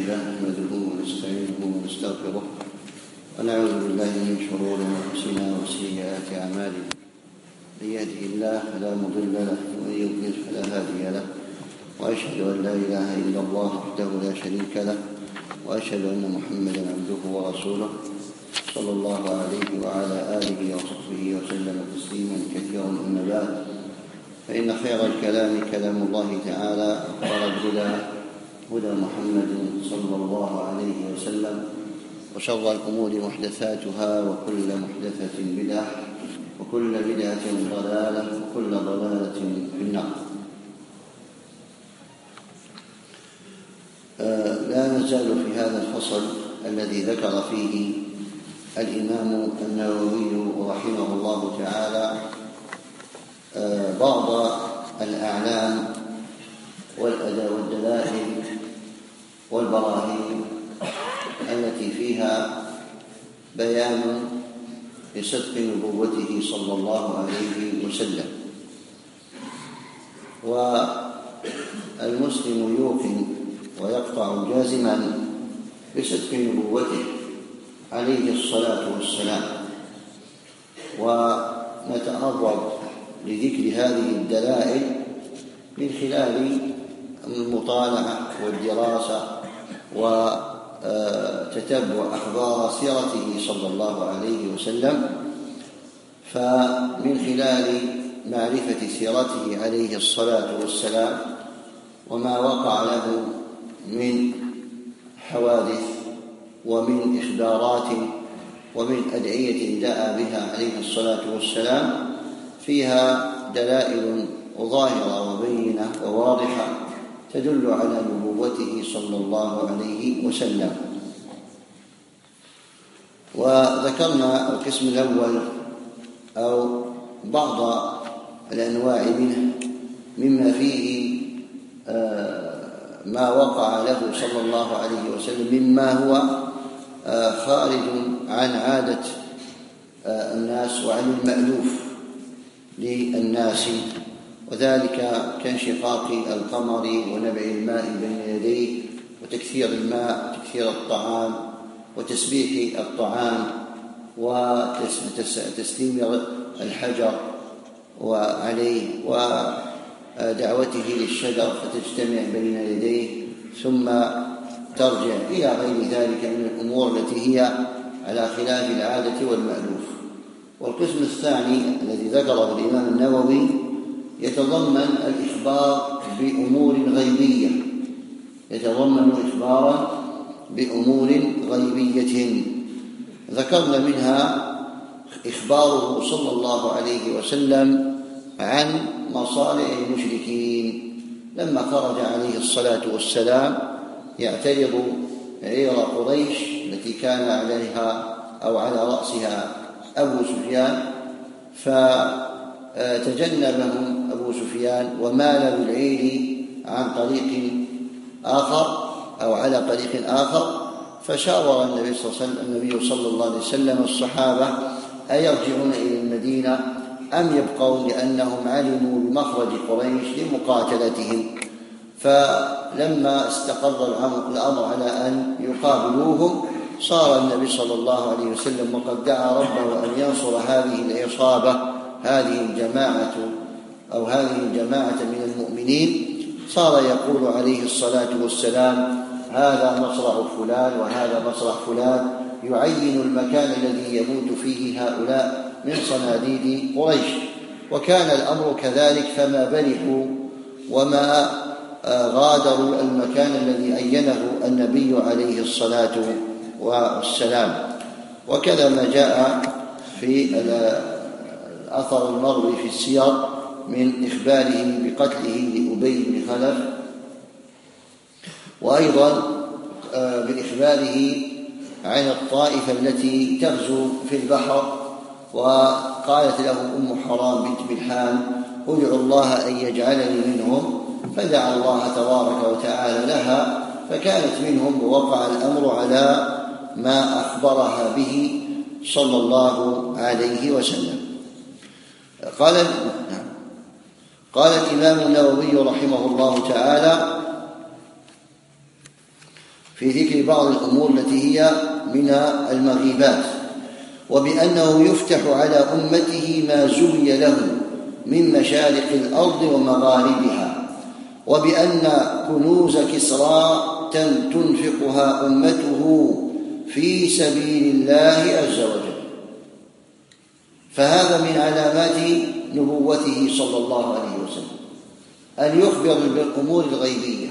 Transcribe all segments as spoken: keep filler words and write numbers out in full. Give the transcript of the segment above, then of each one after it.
لله نحمده ونستعينه ونستغفره ونعوذ بالله من شرور أنفسنا وسيئات أعمالنا. من يهده الله فلا مضل له ومن يضلل فلا هادي له، وأشهد أن لا إله إلا الله وحده لا شريك له، وأشهد أن محمدا عبده ورسوله صلى الله عليه وعلى آله وصحبه وسلم تسليما كثيرا. أما بعد، فإن خير الكلام كلام الله تعالى، وخير الهدى هدى محمد صلى الله عليه وسلم، وشر الأمور محدثاتها، وكل محدثة بدعة، وكل بدعة ضلالة، وكل ضلالة في النار. لا نزال في هذا الفصل الذي ذكر فيه الإمام النووي رحمه الله تعالى بعض الأعلام والدلائل والبراهين التي فيها بيان لصدق نبوته صلى الله عليه وسلم. والمسلم يوقن ويقطع جازما بصدق نبوته عليه الصلاة والسلام، ونتعرض لذكر هذه الدلائل من خلال المطالعة والدراسة وتتبع أخبار سيرته صلى الله عليه وسلم. فمن خلال معرفة سيرته عليه الصلاة والسلام وما وقع له من حوادث ومن إخبارات ومن أدعية دعا بها عليه الصلاة والسلام، فيها دلائل ظاهرة وبينة وواضحة تدل على نبوته صلى الله عليه وسلم. وذكرنا القسم الأول أو بعض الأنواع منه مما فيه ما وقع له صلى الله عليه وسلم مما هو خارج عن عادة الناس وعن المألوف للناس، وذلك كانشقاق القمر ونبع الماء بين يديه وتكثير الماء وتكثير الطعام وتسبيح الطعام وتسليم الحجر وعليه ودعوته للشجر فتجتمع بين يديه ثم ترجع إلى غير ذلك من الأمور التي هي على خلاف العادة والمألوف. والقسم الثاني الذي ذكره الإمام النووي يتضمن الإخبار بأمور غيبية يتضمن إخبارا بأمور غيبية ذكرنا منها إخباره صلى الله عليه وسلم عن مصالح المشركين لما خرج عليه الصلاة والسلام يعترض عير قريش التي كان عليها أو على رأسها أبو سفيان، فتجنبهم أبو سفيان ومال بالعير عن طريق آخر أو على طريق آخر، فشاور النبي صلى الله عليه وسلم النبي صلى الله عليه وسلم الصحابة أيرجعون إلى المدينة أم يبقون، لأنهم علموا بمخرج قريش لمقاتلتهم. فلما استقر الأمر على أن يقابلوهم صار النبي صلى الله عليه وسلم وقد دعا ربه أن ينصر هذه العصابة هذه الجماعة أو هذه الجماعة من المؤمنين، صار يقول عليه الصلاة والسلام هذا مصرع فلان وهذا مصرع فلان، يعين المكان الذي يموت فيه هؤلاء من صناديد قريش. وكان الأمر كذلك، فما برحوا وما غادروا المكان الذي عينه النبي عليه الصلاة والسلام. وكذا ما جاء في الأثر المروي في السير من إخباره بقتله لأبي بن خلف، وأيضا بإخباره عن الطائفة التي تغزو في البحر، وقالت له أم حرام بنت ملحان ادعو الله أن يجعلني منهم، فدعا الله تبارك وتعالى لها فكانت منهم، ووقع الأمر على ما أخبرها به صلى الله عليه وسلم. قال قال الإمام النووي رحمه الله تعالى في ذكر بعض الأمور التي هي من المغيبات، وبأنه يفتح على أمته ما زوي له من مشارق الأرض ومغاربها، وبأن كنوز كسرى تنفقها أمته في سبيل الله عز وجل. فهذا من علامات نبوته صلى الله عليه وسلم أن يخبر بالأمور الغيبية.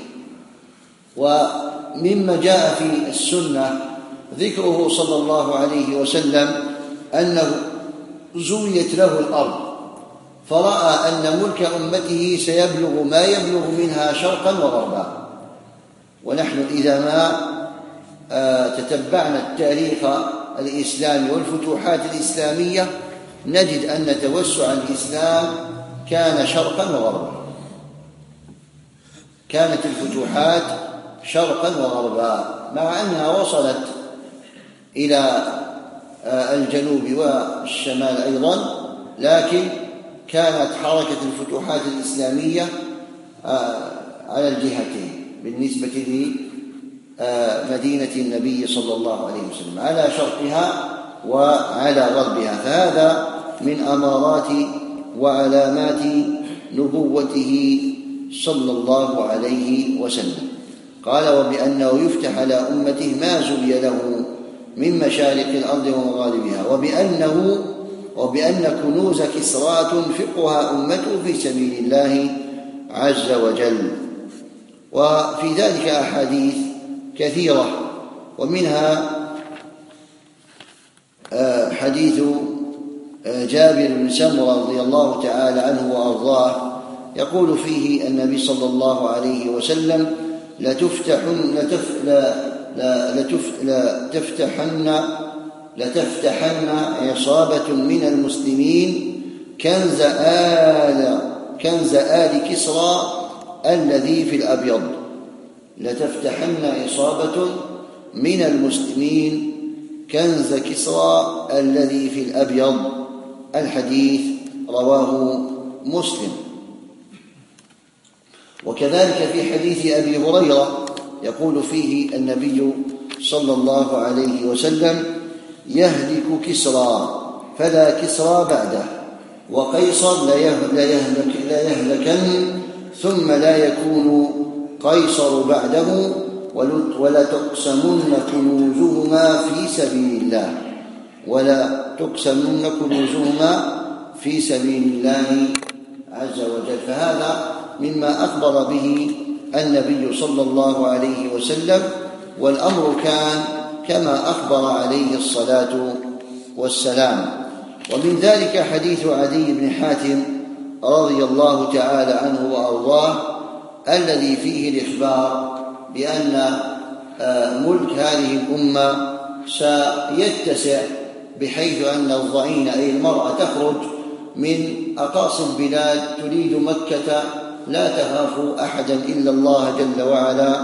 ومما جاء في السنة ذكره صلى الله عليه وسلم أنه زويت له الأرض فرأى أن ملك أمته سيبلغ ما يبلغ منها شرقا وغربا. ونحن إذا ما تتبعنا التاريخ الإسلامي والفتوحات الإسلامية نجد أن توسع الإسلام كان شرقا وغربا، كانت الفتوحات شرقا وغربا، مع أنها وصلت إلى الجنوب والشمال أيضا، لكن كانت حركة الفتوحات الإسلامية على الجهتين بالنسبة لمدينة النبي صلى الله عليه وسلم، على شرقها وعلى غربها. فهذا من أمارات وعلامات نبوته صلى الله عليه وسلم. قال وبأنه يفتح على أمته ما زوي له من مشارق الأرض ومغاربها، وبأنه وبأن كنوز كسرى تنفقها أمته في سبيل الله عز وجل. وفي ذلك أحاديث كثيرة، ومنها حديث جابر بن سمرة رضي الله تعالى عنه وأرضاه يقول فيه النبي صلى الله عليه وسلم لتفتحن لتف لتف لتفتحن لتفتحن عصابة من المسلمين كنز آل كنز آل كسرى الذي في الأبيض. لتفتحن عصابة من المسلمين كنز كسرى الذي في الأبيض. الحديث رواه مسلم. وكذلك في حديث أبي هريرة يقول فيه النبي صلى الله عليه وسلم يهلك كسرى فلا كسرى بعده، وقيصر لا يهلك لا يهلكن ثم لا يكون قيصر بعده، ولا تقسمن كنوزهما في سبيل الله ولا تقسمن كنوزهما في سبيل الله عز وجل. فهذا مما أخبر به النبي صلى الله عليه وسلم، والأمر كان كما أخبر عليه الصلاة والسلام. ومن ذلك حديث عدي بن حاتم رضي الله تعالى عنه وأرضاه الذي فيه الإخبار بأن ملك هذه الأمة سيتسع، بحيث أن الضعين أي المرأة تخرج من أقاصي البلاد تريد مكة لا تخاف أحدا إلا الله جل وعلا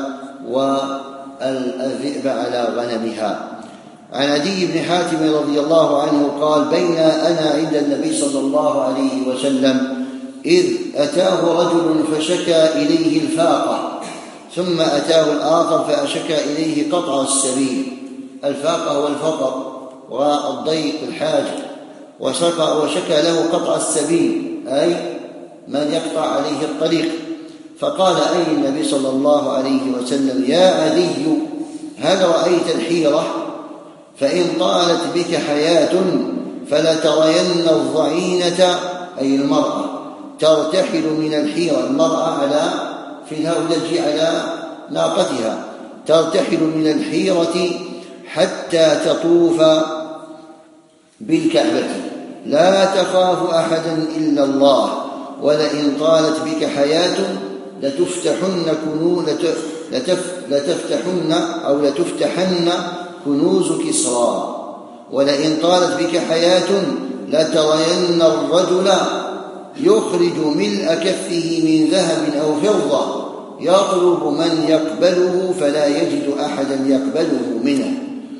والذئب على غنمها. عن عدي بن حاتم رضي الله عنه قال بين أنا عند النبي صلى الله عليه وسلم إذ أتاه رجل فشكى إليه الفاقة، ثم أتاه الآخر فأشكى إليه قطع السبيل. الفاقة هو الفقر والضيق الحاجة، وشكى له قطع السبيل أي من يقطع عليه الطريق. فقال أي النبي صلى الله عليه وسلم يا عدي هل رأيت الحيرة؟ فإن طالت بك حياة فلا ترين الضعينة أي المرأة ترتحل من الحيرة. المرأة على في الهودج على ناقتها ترتحل من الحيرة حتى تطوف بالكعبة لا تخاف أحدا إلا الله، ولئن طالت بك حياة لتفتحن كنوز لتف لتفتحن أو لتفتحن كنوز كسرى، ولئن طالت بك حياة لترين الرجل يخرج ملء كفه من ذهب أو فضة يطلب من يقبله فلا يجد أحدا يقبله منه،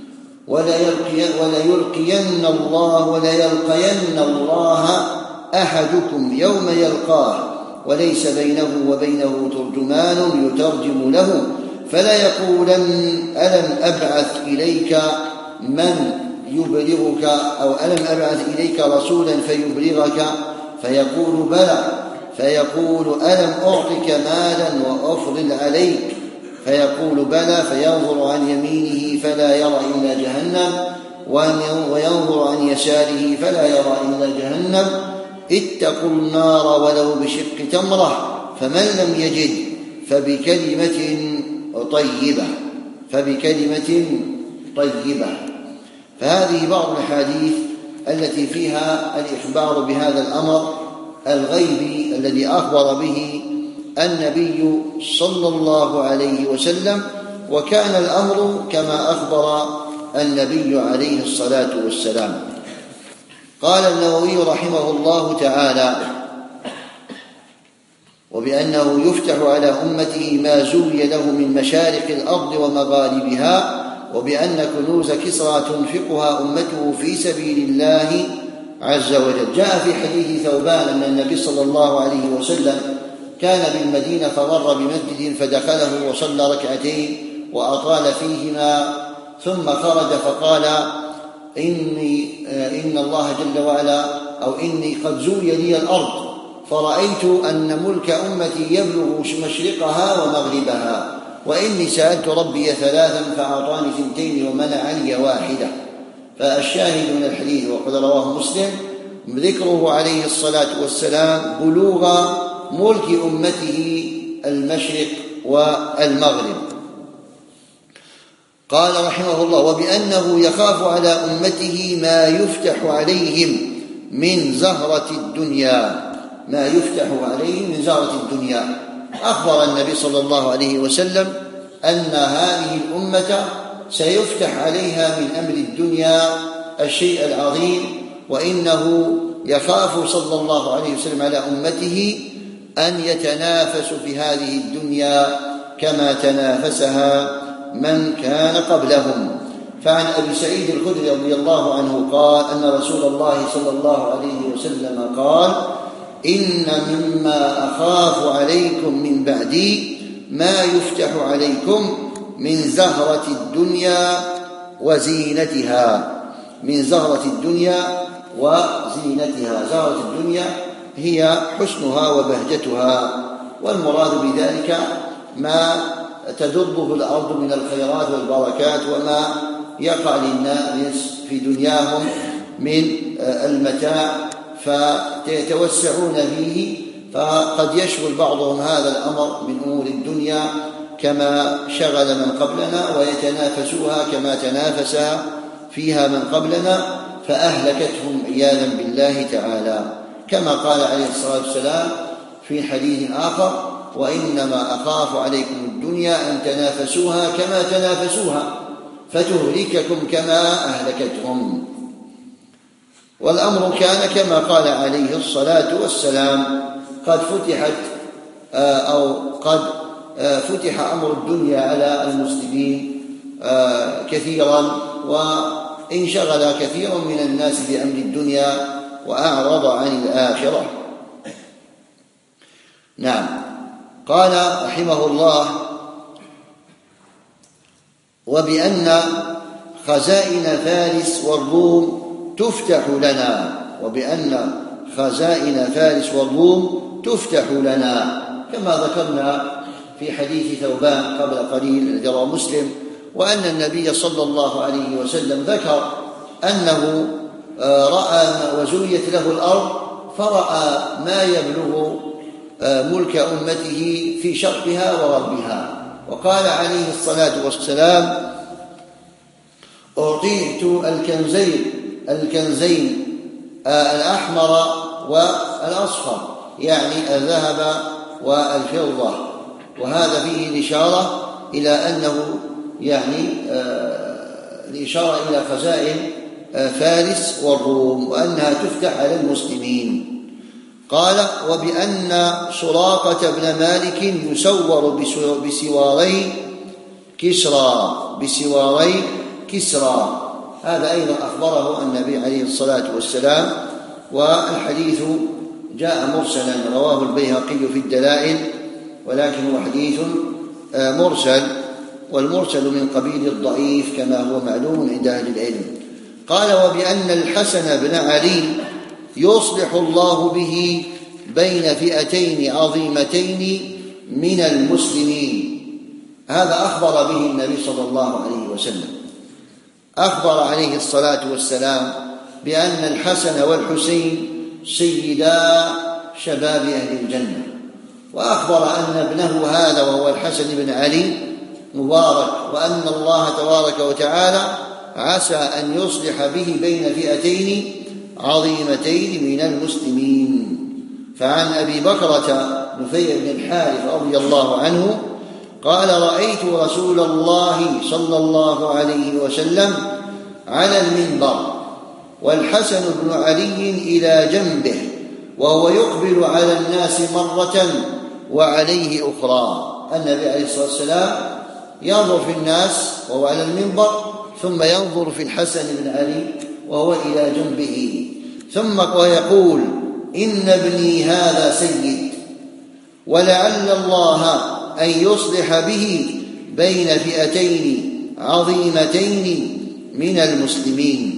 وليلقين الله وليلقين الله أحدكم يوم يلقاه وليس بينه وبينه ترجمان يترجم له فلا يقولن ألم أبعث إليك من يبلغك أو ألم أبعث إليك رسولا فيبلغك فيقول بلى، فيقول ألم أعطك مالا وأفضل عليك فيقول بلى، فينظر عن يمينه فلا يرى إلا جهنم وينظر عن يساره فلا يرى إلا جهنم. اتقوا النار ولو بشق تمرة، فمن لم يجد فبكلمة طيبة فبكلمة طيبة. فهذه بعض الأحاديث التي فيها الإخبار بهذا الأمر الغيبي الذي أخبر به النبي صلى الله عليه وسلم، وكان الأمر كما أخبر النبي عليه الصلاة والسلام. قال النووي رحمه الله تعالى: وبأنه يفتح على أمته ما زوي له من مشارق الأرض ومغاربها، وبأن كنوز كسرى تنفقها أمته في سبيل الله عز وجل. جاء في حديث ثوبان أن النبي صلى الله عليه وسلم كان بالمدينة فمر بمسجد فدخله وصلى ركعتين وأطال فيهما، ثم خرج فقال: إني إن الله جل وعلا أو إني قد زوي لي الأرض فرأيت أن ملك أمتي يبلغ مشرقها ومغربها، وإني سألت ربي ثلاثا فأعطاني ثنتين ومنعني واحدة. فالشاهد من الحديث وقد رواه مسلم ذكره عليه الصلاة والسلام بلوغ ملك أمته المشرق والمغرب. قال رحمه الله: وبأنه يخاف على أمته ما يفتح عليهم من زهرة الدنيا ما يفتح عليهم من زهرة الدنيا. أخبر النبي صلى الله عليه وسلم أن هذه الأمة سيفتح عليها من أمر الدنيا الشيء العظيم، وإنه يخاف صلى الله عليه وسلم على أمته أن يتنافسوا في هذه الدنيا كما تنافسها من كان قبلهم. فعن أبي سعيد الخدري رضي الله عنه قال أن رسول الله صلى الله عليه وسلم قال: إن مما أخاف عليكم من بعدي ما يفتح عليكم من زهرة الدنيا وزينتها من زهرة الدنيا وزينتها. زهرة الدنيا هي حسنها وبهجتها، والمراد بذلك ما تدره الأرض من الخيرات والبركات وما يقع للناس في دنياهم من المتاع فيتوسعون فيه، فقد يشغل بعضهم هذا الأمر من أمور الدنيا كما شغل من قبلنا، ويتنافسوها كما تنافسها فيها من قبلنا، فأهلكتهم عياذا بالله تعالى، كما قال عليه الصلاة والسلام في حديث آخر: وإنما أخاف عليكم الدنيا أن تنافسوها كما تنافسوها فتهلككم كما أهلكتهم. والأمر كان كما قال عليه الصلاة والسلام: قد فتحت أو قد فتح أمر الدنيا على المسلمين كثيرا، وانشغل كثير من الناس بأمر الدنيا وأعرض عن الآخرة. نعم. قال رحمه الله: وبأن خزائن فارس والروم تفتح لنا وبأن خزائن فارس والروم تفتح لنا كما ذكرنا في حديث ثوبان قبل قليل الذي رواه مسلم، وأن النبي صلى الله عليه وسلم ذكر أنه رأى وزويت له الأرض فرأى ما يبلغ ملك أمته في شرقها وغربها، وقال عليه الصلاة والسلام: أعطيت الكنزين الكنزين الأحمر والأصفر، يعني الذهب والفضة. وهذا فيه الإشارة إلى أنه يعني الإشارة إلى خزائن فارس والروم وأنها تفتح على المسلمين. قال: وبأن سراقة بن مالك يسور بسواري كسرى بسواري كسرى هذا أيضا أخبره النبي عليه الصلاة والسلام، والحديث جاء مرسلا رواه البيهقي في الدلائل، ولكن هو حديث مرسل والمرسل من قبيل الضعيف كما هو معلوم عند أهل العلم. قال: وبأن الحسن بن علي يصلح الله به بين فئتين عظيمتين من المسلمين. هذا أخبر به النبي صلى الله عليه وسلم، أخبر عليه الصلاة والسلام بأن الحسن والحسين سيدا شباب أهل الجنة، وأخبر أن ابنه هذا وهو الحسن بن علي مبارك، وأن الله تبارك وتعالى عسى أن يصلح به بين فئتين عظيمتين من المسلمين. فعن أبي بكرة نفيع بن الحارث رضي الله عنه قال: رأيت رسول الله صلى الله عليه وسلم على المنبر والحسن بن علي إلى جنبه وهو يقبل على الناس مرة وعليه أخرى. النبي عليه الصلاة والسلام ينظر في الناس وهو على المنبر، ثم ينظر في الحسن بن علي وهو إلى جنبه، ثم ويقول: إن ابني هذا سيد، ولعل الله أن يصلح به بين فئتين عظيمتين من المسلمين.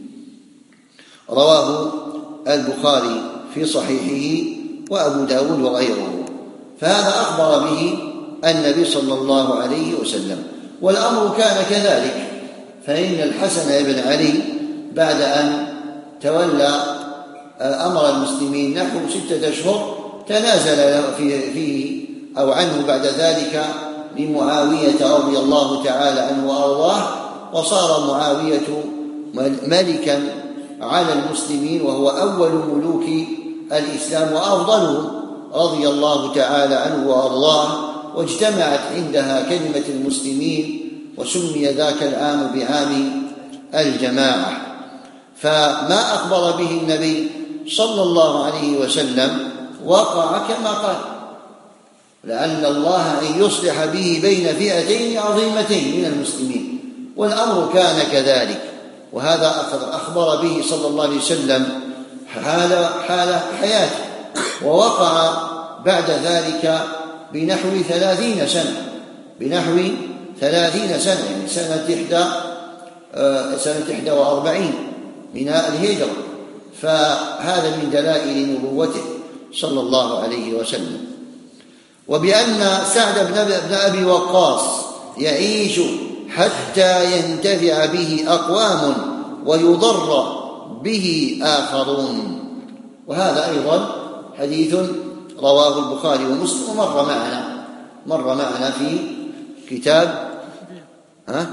رواه البخاري في صحيحه وأبو داود وغيره. فهذا أخبر به النبي صلى الله عليه وسلم، والأمر كان كذلك، فإن الحسن بن علي بعد أن تولى أمر المسلمين نحو ستة أشهر تنازل فيه أو عنه بعد ذلك لمعاوية رضي الله تعالى عنه وأرضاه، وصار معاوية ملكا على المسلمين، وهو أول ملوك الإسلام وأفضلهم رضي الله تعالى عنه وأرضاه، واجتمعت عندها كلمة المسلمين، وسمي ذاك العام بعام الجماعة. فما أخبر به النبي صلى الله عليه وسلم وقع كما قال: لعل الله أن يصلح به بين فئتين عظيمتين من المسلمين، والأمر كان كذلك. وهذا أخبر به صلى الله عليه وسلم حال, حال حياته، ووقع بعد ذلك بنحو ثلاثين سنة بنحو ثلاثين سنة يعني سنة إحدى سنة إحدى وأربعين من الهجرة. فهذا من دلائل نبوته صلى الله عليه وسلم. وبأن سعد بن أبي وقاص يعيش حتى ينتفع به أقوام ويضر به آخرون. وهذا أيضا حديث رواه البخاري ومسلم، ومر معنا مر معنا في كتاب ها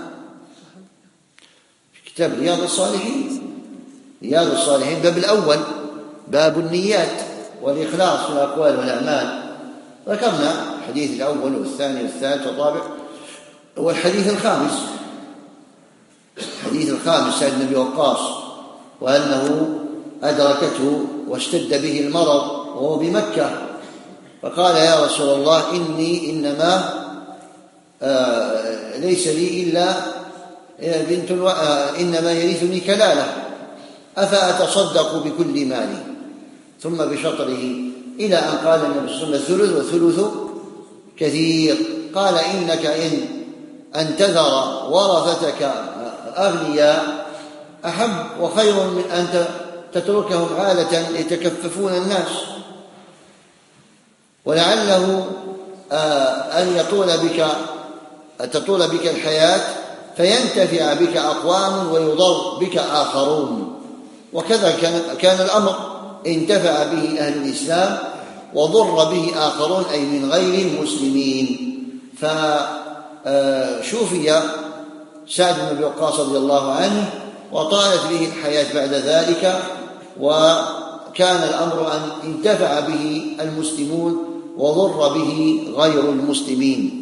في كتاب رياض الصالحين رياض الصالحين باب الأول، باب النيات والإخلاص في الأقوال والأعمال. ذكرنا الحديث الأول والثاني والثالث والرابع، والحديث الخامس الحديث الخامس سعد بن أبي وقاص، وأنه أدركته واشتد به المرض وهو بمكة، فقال: يا رسول الله، إني إنما آه ليس لي إلا بنت آه إنما يرثني كلالة، أفأتصدق بكل مالي؟ ثم بشطره، إلى أن قال النبي صلى الله عليه وسلم: الثلث والثلث كثير. قال: إنك إن أن تذر ورثتك أغنياء أحب وخير من أن تتركهم عالة يتكففون الناس، ولعله أن يطول بك تطول بك الحياة فينتفع بك أقوام ويضر بك آخرون. وكذا كان الأمر، انتفع به أهل الإسلام وضر به آخرون أي من غير المسلمين. فشوفي سعد بن أبي وقاص رضي الله عنه وطالت به الحياة بعد ذلك، وكان الأمر أن انتفع به المسلمون وضر به غير المسلمين.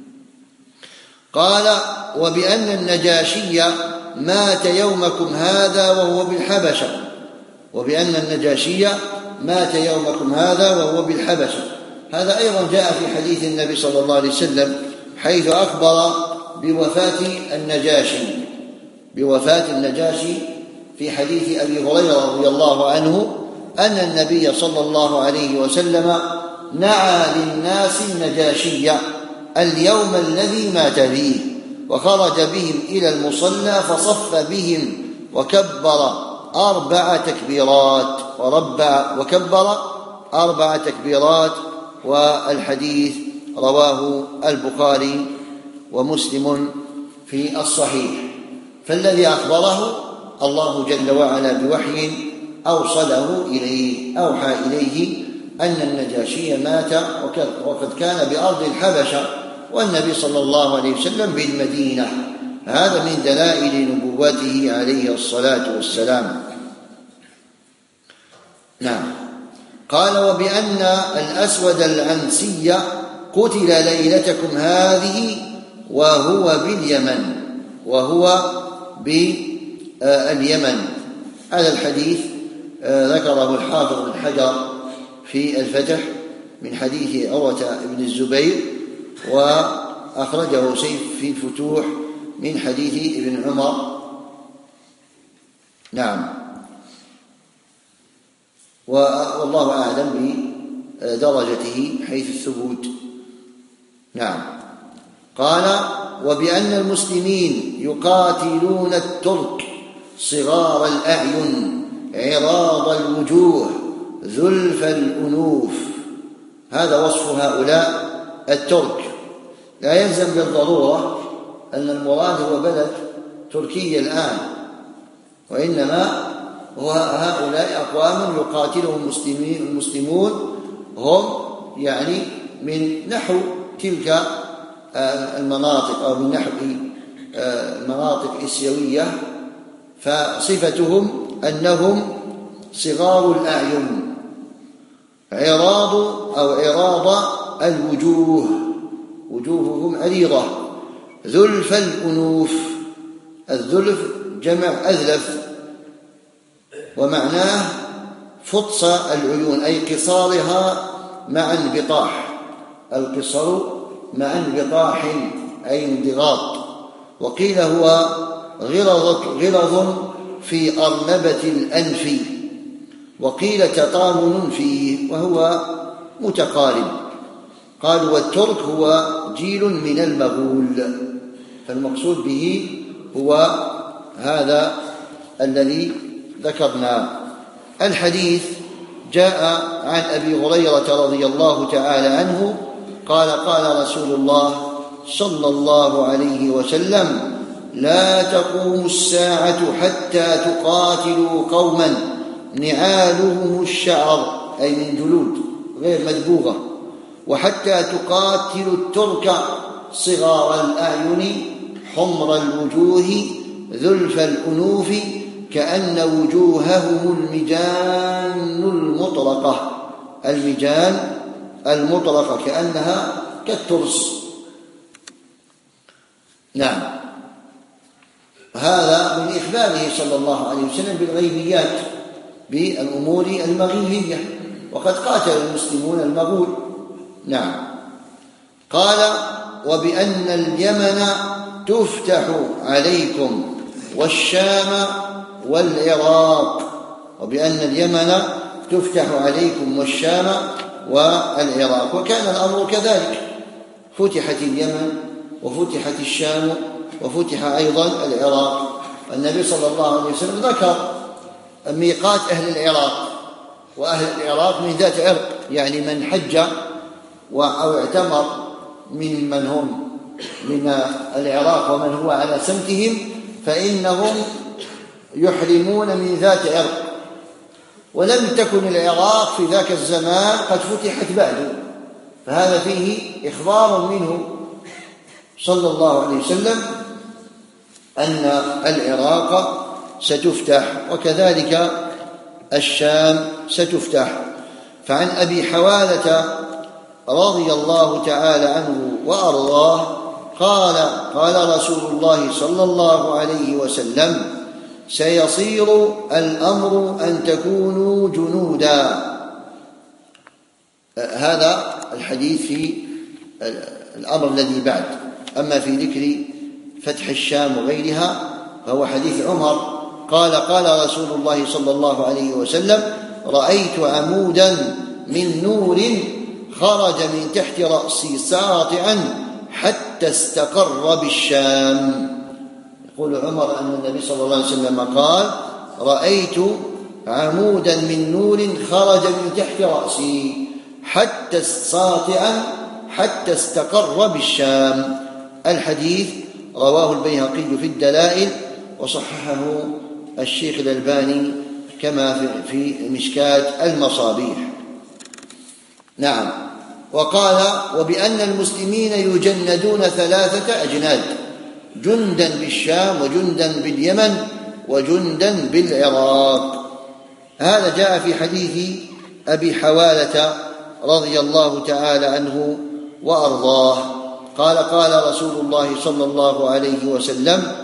قال: وبأن النجاشي مات يومكم هذا وهو بالحبشة وبأن النجاشي مات يومكم هذا وهو بالحبشة. هذا أيضا جاء في حديث النبي صلى الله عليه وسلم، حيث أخبر بوفاة النجاشي بوفاة النجاشي في حديث أبي هريرة رضي الله عنه أن النبي صلى الله عليه وسلم نعى للناس النجاشي اليوم الذي مات فيه، وخرج بهم إلى المصلى فصف بهم وكبر أربع تكبيرات وربع وكبر أربع تكبيرات. والحديث رواه البخاري ومسلم في الصحيح. فالذي أخبره الله جل وعلا بوحي أوصله إليه، أوحى إليه أن النجاشي مات وقد كان بأرض الحبشة والنبي صلى الله عليه وسلم بالمدينة. هذا من دلائل نبوته عليه الصلاة والسلام. نعم. قال: وبأن الأسود العنسي قتل ليلتكم هذه وهو باليمن وهو باليمن. هذا الحديث ذكره الحافظ بن حجر في الفتح من حديث عروة بن الزبير، وأخرجه سيف في الفتوح من حديث ابن عمر. نعم. والله أعلم بدرجته حيث الثبوت. نعم. قال: وبأن المسلمين يقاتلون الترك صغار الأعين عراض الوجوه ذلف الأنوف. هذا وصف هؤلاء الترك. لا يلزم بالضرورة أن المراد هو بلد تركيا الآن، وإنما هؤلاء أقوام يقاتلهم المسلمون هم يعني من نحو تلك المناطق أو من نحو المناطق الآسيوية، فصفتهم أنهم صغار الأعين عراض أو عراض الوجوه، وجوههم عريضة، ذلف الأنوف. الذلف جمع أذلف، ومعناه فطس العيون أي قصارها مع انبطاح، القصر مع انبطاح أي انضغاط. وقيل هو غلظ في أرنبة الأنف، وقيل تطامن فيه وهو متقارب. قالوا: والترك هو جيل من المغول، فالمقصود به هو هذا الذي ذكرنا. الحديث جاء عن أبي هريرة رضي الله تعالى عنه قال: قال رسول الله صلى الله عليه وسلم: لا تقوم الساعة حتى تقاتلوا قوما نعالهم الشعر أي من جلود غير مدبوغة، وحتى تقاتلوا الترك صغار الأعين حمر الوجوه ذلف الأنوف كأن وجوههم المجان المطرقة. المجان المطرقة كأنها كالترس. نعم. هذا من إخباره صلى الله عليه وسلم بالغيبيات، بالأمور المغيبية، وقد قاتل المسلمون المغول. نعم. قال: وبأن اليمن تفتح عليكم والشام والعراق. وبأن اليمن تفتح عليكم والشام والعراق. وكان الأمر كذلك، فتحت اليمن وفتحت الشام وفتح أيضا العراق. النبي صلى الله عليه وسلم ذكر ميقات أهل العراق، وأهل العراق من ذات عرق، يعني من حج أو اعتمر من من هم من العراق ومن هو على سمتهم فإنهم يحرمون من ذات عرق. ولم تكن العراق في ذاك الزمان قد فتحت بعد، فهذا فيه إخبار منه صلى الله عليه وسلم أن العراق ستفتح، وكذلك الشام ستفتح. فعن أبي حوالة رضي الله تعالى عنه وأرضاه قال: قال رسول الله صلى الله عليه وسلم: سيصير الأمر أن تكونوا جنودا. هذا الحديث في الأمر الذي بعد. أما في ذكر فتح الشام وغيرها فهو حديث عمر قال: قال رسول الله صلى الله عليه وسلم: رأيت عمودا من نور خرج من تحت رأسي ساطعا حتى استقر بالشام. يقول عمر أن النبي صلى الله عليه وسلم قال: رأيت عمودا من نور خرج من تحت رأسي حتى ساطعا حتى استقر بالشام. الحديث رواه البيهقي في الدلائل وصححه الشيخ الألباني كما في مشكاة المصابيح. نعم. وقال: وبأن المسلمين يجندون ثلاثة أجناد: جندا بالشام، وجندا باليمن، وجندا بالعراق. هذا جاء في حديث أبي حوالة رضي الله تعالى عنه وأرضاه قال: قال رسول الله صلى الله عليه وسلم: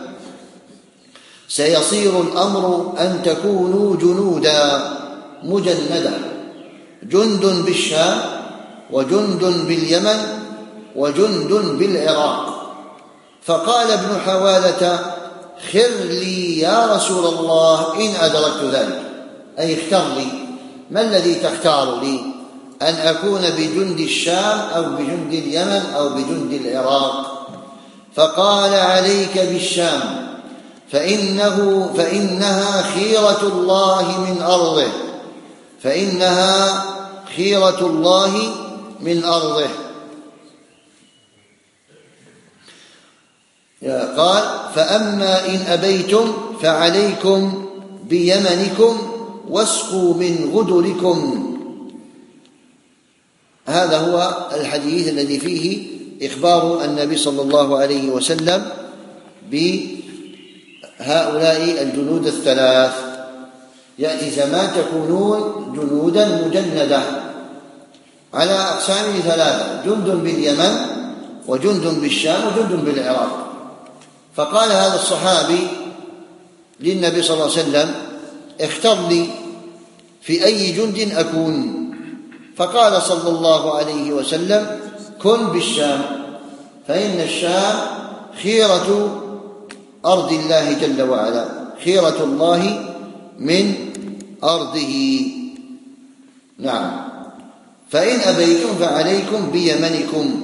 سيصير الأمر أن تكونوا جنودا مجندة، جند بالشام، وجند باليمن، وجند بالعراق. فقال ابن حوالة: خر لي يا رسول الله إن أدركت ذلك، أي اختر لي، ما الذي تختار لي؟ أن أكون بجند الشام أو بجند اليمن أو بجند العراق؟ فقال: عليك بالشام، فإنه فإنها خيرة الله من أرضه، فإنها خيرة الله من أرضه. قال: فأما إن أبيتم فعليكم بيمنكم واسقوا من غدركم. هذا هو الحديث الذي فيه إخبار النبي صلى الله عليه وسلم بهؤلاء الجنود الثلاث. يأتي زمان تكونون جنودا مجندة على أقسام ثلاثة: جند باليمن، وجند بالشام، وجند بالعراق. فقال هذا الصحابي للنبي صلى الله عليه وسلم: اختر لي في أي جند أكون. فقال صلى الله عليه وسلم: كن بالشام، فإن الشام خيرة أرض الله جل وعلا، خيرة الله من أرضه. نعم. فإن أبيتم فعليكم بيمنكم.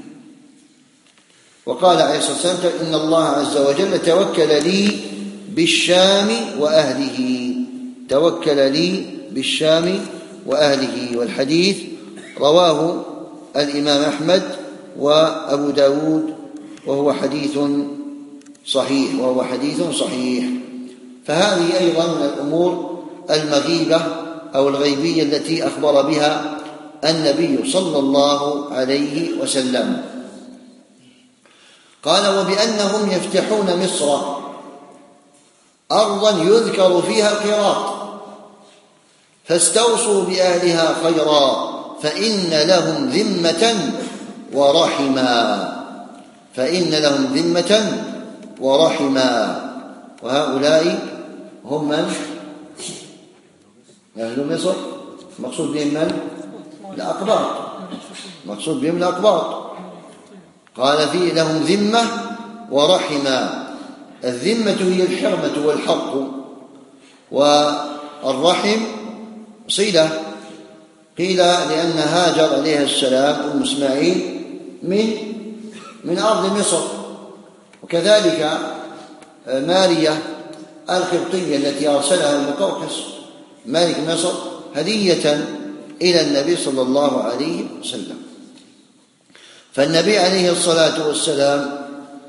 وقال عليه الصلاة والسلام: إن الله عز وجل توكل لي بالشام وأهله، توكل لي بالشام وأهله. والحديث رواه الإمام أحمد وأبو داود وهو حديث صحيح وهو حديث صحيح. فهذه أيضا من الأمور المغيبة أو الغيبية التي أخبر بها النبي صلى الله عليه وسلم. قال: وبأنهم يفتحون مصر أرضا يذكر فيها القراط، فاستوصوا بأهلها خيرا، فإن لهم ذمة ورحما، فإن لهم ذمة ورحما. وهؤلاء هم من؟ أهل مصر. مقصود بهم من؟ الأقباط، مقصود بهم الأقباط. قال: فيه لهم ذمة ورحما. الذمة هي الحرمة والحق، والرحم صلة. قيل لأن هاجر عليها السلام أم إسماعيل من من أرض مصر، وكذلك مارية القبطية التي أرسلها المقوقس ملك مصر هدية إلى النبي صلى الله عليه وسلم. فالنبي عليه الصلاة والسلام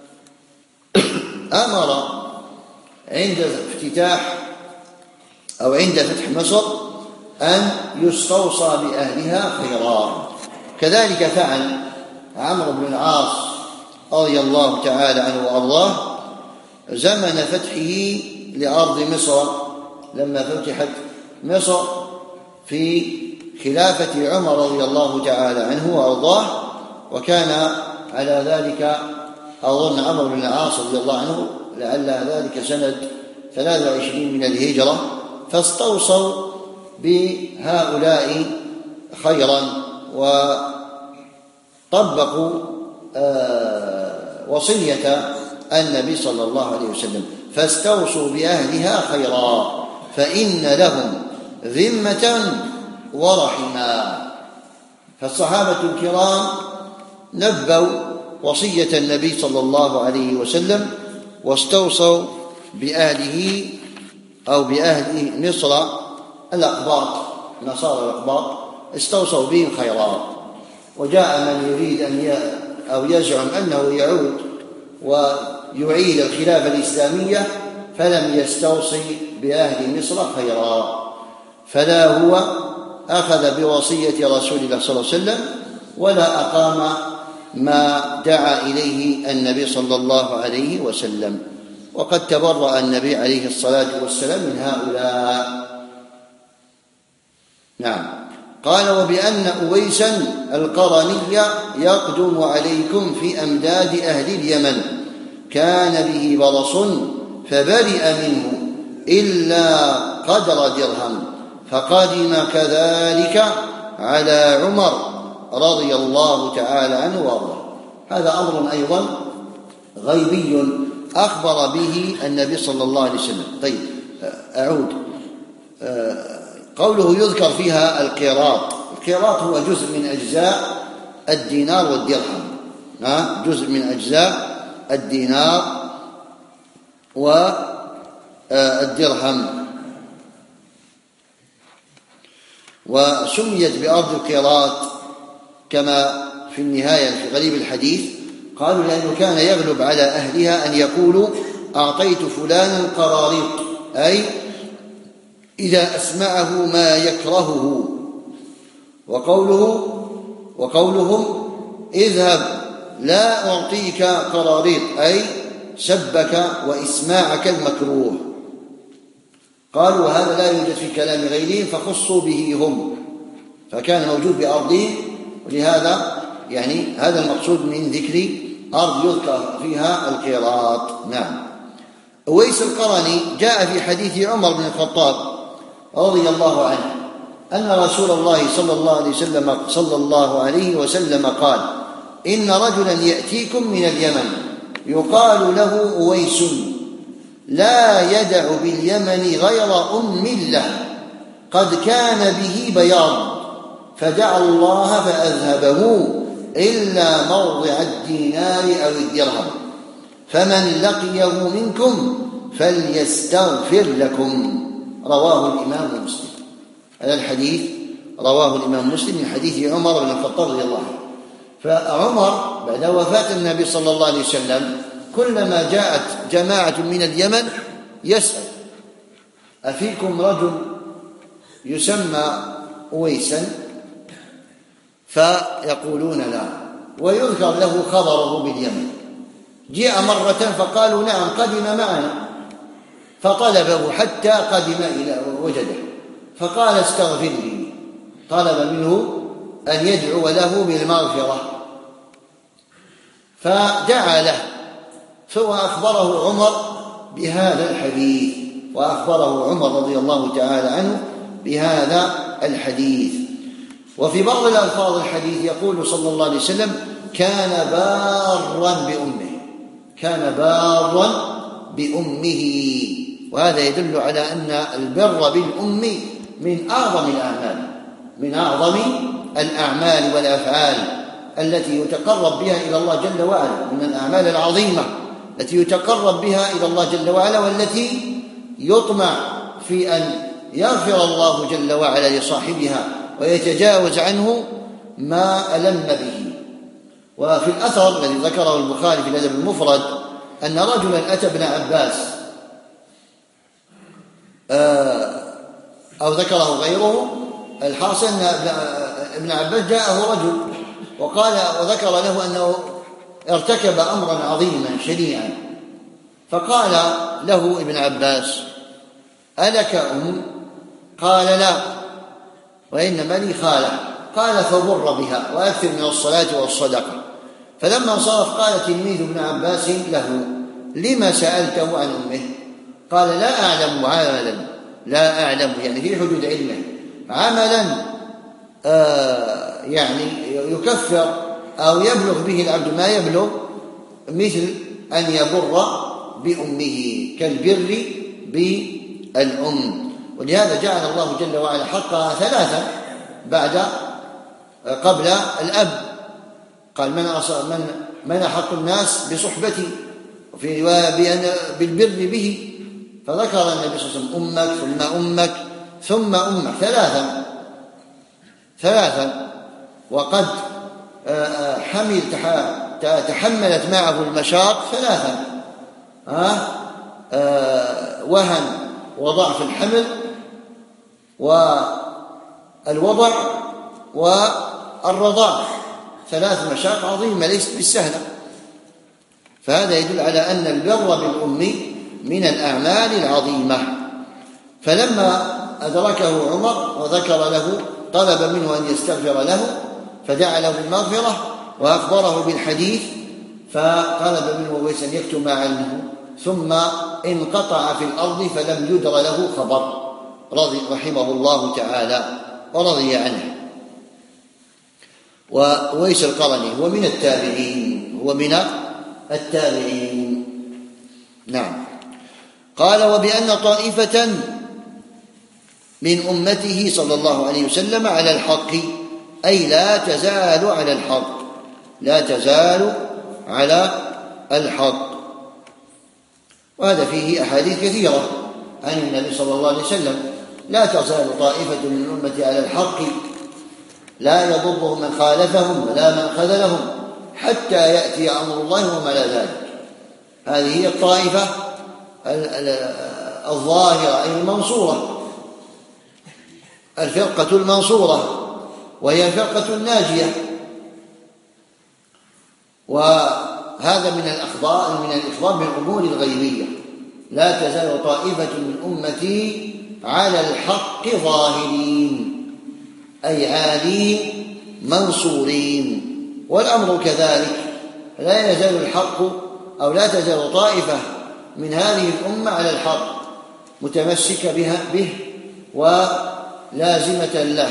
أمر عند افتتاح أو عند فتح مصر أن يستوصى بأهلها خيرا. كذلك فعل عمرو بن العاص رضي الله تعالى عنه وأرضاه زمن فتحه لأرض مصر، لما فتحت مصر في خلافة عمر رضي الله تعالى عنه وأرضاه. وكان على ذلك أظن عمرو بن العاص رضي الله عنه لعل ذلك سنة ثلاث وعشرين من الهجرة، فاستوصوا بهؤلاء خيرا وطبقوا وصية النبي صلى الله عليه وسلم: فاستوصوا بأهلها خيرا، فإن لهم ذمة ورحما. فالصحابة الكرام نبوا وصية النبي صلى الله عليه وسلم، واستوصوا بأهله أو بأهل مصر الأقباط، نصارى الأقباط، استوصوا بهم خيرا. وجاء من يريد أن أو يزعم أنه يعود ويعيد الخلافة الإسلامية فلم يستوصي بأهل مصر خيرا، فلا هو أخذ بوصية رسول الله صلى الله عليه وسلم ولا أقام ما دعا إليه النبي صلى الله عليه وسلم. وقد تبرأ النبي عليه الصلاة والسلام من هؤلاء. نعم. قال: وبأن أويسا القرني يقدم عليكم في أمداد أهل اليمن، كان به برص فبرئ منه إلا قدر درهم، فقدم كذلك على عمر رضي الله تعالى عنه وارضاه. هذا أمر أيضا غيبي أخبر به النبي صلى الله عليه وسلم. طيب، أعود. قوله يذكر فيها القيراط. القيراط هو جزء من أجزاء الدينار والدرهم، جزء من أجزاء الدينار والدرهم، وسميت بأرض القيراط كما في النهاية في غريب الحديث. قالوا لأنه كان يغلب على أهلها أن يقولوا: أعطيت فلانا قراريط، أي إذا أسمعه ما يكرهه. وقوله وقولهم: اذهب لا أعطيك قراريط، أي سبك وإسماعك المكروه. قالوا: هذا لا يوجد في كلام غيرهم فخصوا به هم، فكان موجود بأرضهم، ولهذا يعني هذا المقصود من ذكر أرض يذكر فيها القيراط. نعم. أويس القرني جاء في حديث عمر بن الخطاب رضي الله عنه أن رسول الله صلى الله عليه وسلم صلى الله عليه وسلم قال: إن رجلا يأتيكم من اليمن يقال له أويس، لا يدع باليمن غير أم له قد كان به بياض، فدعا الله فأذهبه إلا موضع الدينار أو الدرهم، فمن لقيه منكم فليستغفر لكم. رواه الإمام مسلم. هذا الحديث رواه الإمام مسلم من حديث عمر بن الخطاب رضي الله عنه. فعمر بعد وفاة النبي صلى الله عليه وسلم كلما جاءت جماعة من اليمن يسأل: أفيكم رجل يسمى أويسا؟ فيقولون لا، ويذكر له خبره باليمن. جاء مرة فقالوا: نعم قدم معنا، فطلبه حتى قدم إلى وجده، فقال: استغفر لي. طلب منه أن يدعو له بالمغفرة، فدعا له، فأخبره عمر بهذا الحديث، وأخبره عمر رضي الله تعالى عنه بهذا الحديث. وفي بعض الألفاظ الحديث يقول صلى الله عليه وسلم: كان بارا بأمه، كان بارا بأمه. وهذا يدل على أن البر بالأم من أعظم الأعمال، من أعظم الأعمال والأفعال التي يتقرب بها إلى الله جل وعلا، من الأعمال العظيمة التي يتقرب بها إلى الله جل وعلا، والتي يطمع في أن يغفر الله جل وعلا لصاحبها ويتجاوز عنه ما ألم به. وفي الأثر الذي ذكره البخاري في الأدب المفرد أن رجلا أتى ابن عباس أو ذكره غيره، الحاصل أن ابن عباس جاءه رجل وقال وذكر له أنه ارتكب أمرا عظيما شنيعا، فقال له ابن عباس: ألك أم؟ قال: لا، وإنما لي خالة. قال: فبر بها وأكثر من الصلاة والصدقة. فلما صرف قال تلميذ ابن عباس له: لما سألته عن أمه؟ قال: لا أعلم عملا، لا أعلم يعني في حدود علمه عملا آه يعني يكفر أو يبلغ به العبد ما يبلغ مثل أن يبر بأمه كالبر بالأم. ولهذا جعل الله جل وعلا حقها ثلاثة بعد قبل الأب. قال: من من من أحق الناس بصحبتي، وفي رواية بأن بالبر به، فذكر النبي صلى الله عليه وسلم أمك ثم أمك ثم أمك ثلاثا ثلاثا وقد حمل تحملت معه المشاق ثلاثا، وهن وضعف الحمل والوضع والرضاع، ثلاث مشاق عظيمة ليست بالسهلة. فهذا يدل على أن البر بالأم من الأعمال العظيمة. فلما أدركه عمر وذكر له، طلب منه أن يستغفر له، فدعا له بالمغفرة وأخبره بالحديث، فطلب منه أويس أن يكتم ما علمه، ثم انقطع في الأرض فلم يدر له خبر، رضي رحمه الله تعالى ورضي عنه. وأويس القرني هو من التابعين، هو من التابعين. نعم. قال: وبأن طائفة من أمته صلى الله عليه وسلم على الحق، أي لا تزال على الحق، لا تزال على الحق. وهذا فيه أحاديث كثيرة عن النبي صلى الله عليه وسلم: لا تزال طائفة من أمتي على الحق لا يضرهم من خالفهم ولا من خذلهم حتى يأتي أمر الله وما لا ذلك. هذه هي الطائفة الظاهرة أي المنصورة، الفرقة المنصورة، وهي الفرقة الناجية. وهذا من الأخبار من الإخبار بالأمور الغيبية: لا تزال طائفة من أمتي على الحق ظاهرين، أي عالين منصورين. والأمر كذلك، لا يزال الحق أو لا تزال طائفة من هذه الأمة على الحق متمسكة بها به ولازمة له.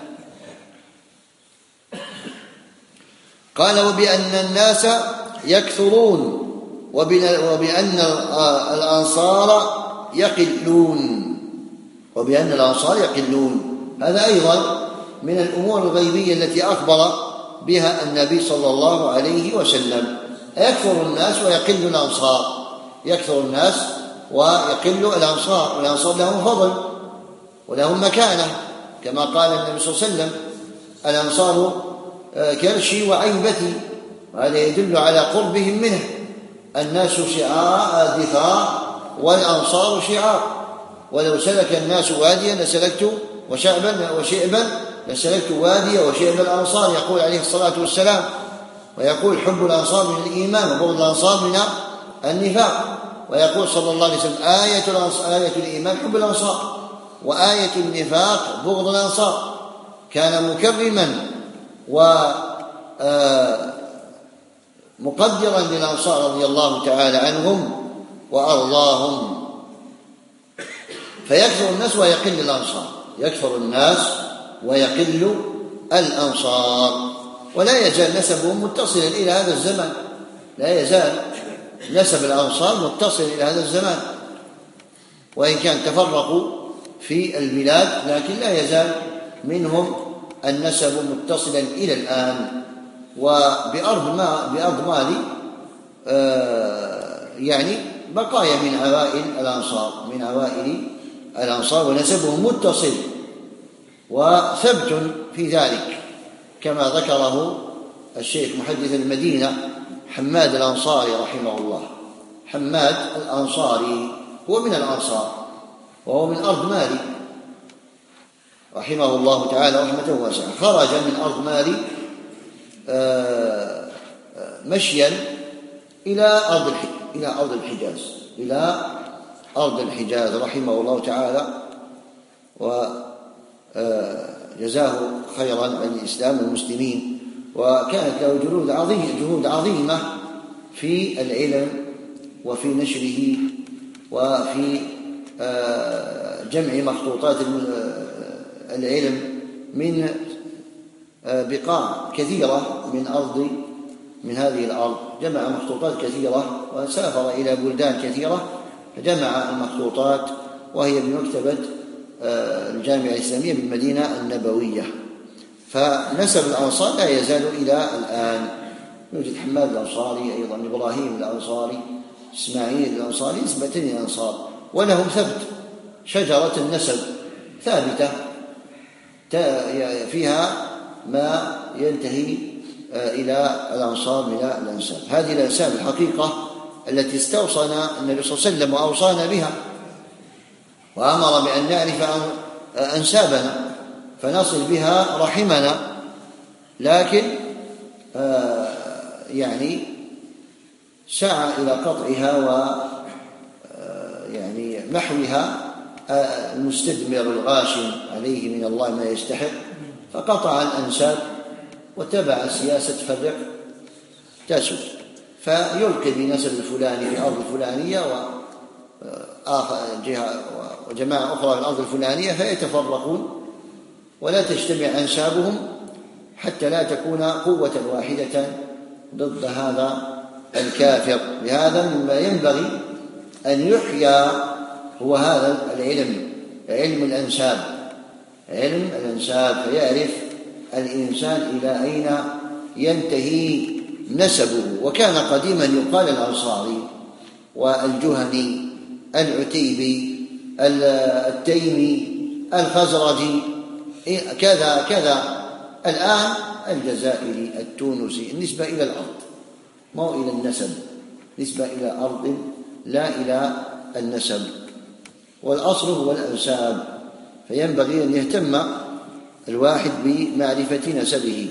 قال: وبأن الناس يكثرون وبأن الأنصار يقلون، وبأن الأنصار يقلون. هذا أيضا من الأمور الغيبية التي أخبر بها النبي صلى الله عليه وسلم: يكثر الناس ويقل الأنصار، يكثر الناس ويقل الأنصار، والأنصار لهم فضل ولهم مكانة، كما قال النبي صلى الله عليه وسلم: الأنصار كرشي وعيبتي. وهذا يدل على قربهم منه. الناس شعار دثار والأنصار شعار. ولو سلك الناس واديا لسلكت وشعبا وشعبا لسلكت واديا وشعب الأنصار، يقول عليه الصلاة والسلام. ويقول: حب الأنصار من الإيمان وبغض الأنصار من النفاق. ويقول صلى الله عليه وسلم: آية آية الإيمان حب الأنصار، وآية النفاق بغض الأنصار. كان مكرما ومقدرا للأنصار رضي الله تعالى عنهم وأرضاهم. فيكثر الناس ويقل الأنصار، يكثر الناس ويقل الأنصار. ولا يزال نسبهم متصلا إلى هذا الزمن، لا يزال نسب الأنصار متصل إلى هذا الزمان، وإن كان تفرقوا في البلاد لكن لا يزال منهم النسب متصلا إلى الآن. وبأرض ما بأرض مالي آه يعني بقايا من عوائل الأنصار، من عوائل الأنصار، ونسبهم متصل وثبت في ذلك، كما ذكره الشيخ محدث المدينة حماد الأنصاري رحمه الله. حماد الأنصاري هو من الأنصار وهو من أرض مالي رحمه الله تعالى رحمة واسعة. خرج من أرض مالي مشيا إلى أرض إلى أرض الحجاز إلى أرض الحجاز رحمه الله تعالى، وجزاه خيرا عن الإسلام والمسلمين. وكانت له جهود عظيمة جهود عظيمة في العلم وفي نشره وفي جمع مخطوطات العلم من بقاع كثيرة من أرض من هذه الأرض. جمع مخطوطات كثيرة وسافر إلى بلدان كثيرة فجمع المخطوطات، وهي بمكتبة الجامعة الإسلامية بالمدينة النبوية. فنسب الأنصار لا يزال إلى الآن، يوجد حماد الأنصاري أيضا، إبراهيم الأنصاري، إسماعيل الأنصاري، نسبة للأنصار، ولهم ثبت، شجرة النسب ثابتة فيها ما ينتهي إلى الأنصار من الأنساب. هذه الأنساب الحقيقة التي استوصنا النبي صلى الله عليه وسلم وأوصانا بها، وأمر بأن نعرف أنسابنا فنصل بها رحمنا، لكن يعني سعى إلى قطعها و يعني محوها المستدمر الغاشم عليه من الله ما يستحق، فقطع الأنساب وتبع سياسة فرق تسد، فيلقي بنسب الفلاني في أرض الفلانية وجماعة أخرى في الأرض الفلانية، فيتفرقون ولا تجتمع أنسابهم حتى لا تكون قوة واحدة ضد هذا الكافر. لهذا مما ينبغي أن يحيى هو هذا العلم، علم الأنساب، علم الأنساب، فيعرف الإنسان إلى أين ينتهي نسبه. وكان قديما يقال الأنصاري والجهني العتيبي التيمي الخزرجي كذا كذا. الآن الجزائري التونسي، النسبة إلى الأرض ما إلى النسب، نسبة إلى أرض لا إلى النسب، والأصل هو الأنساب، فينبغي أن يهتم الواحد بمعرفة نسبه.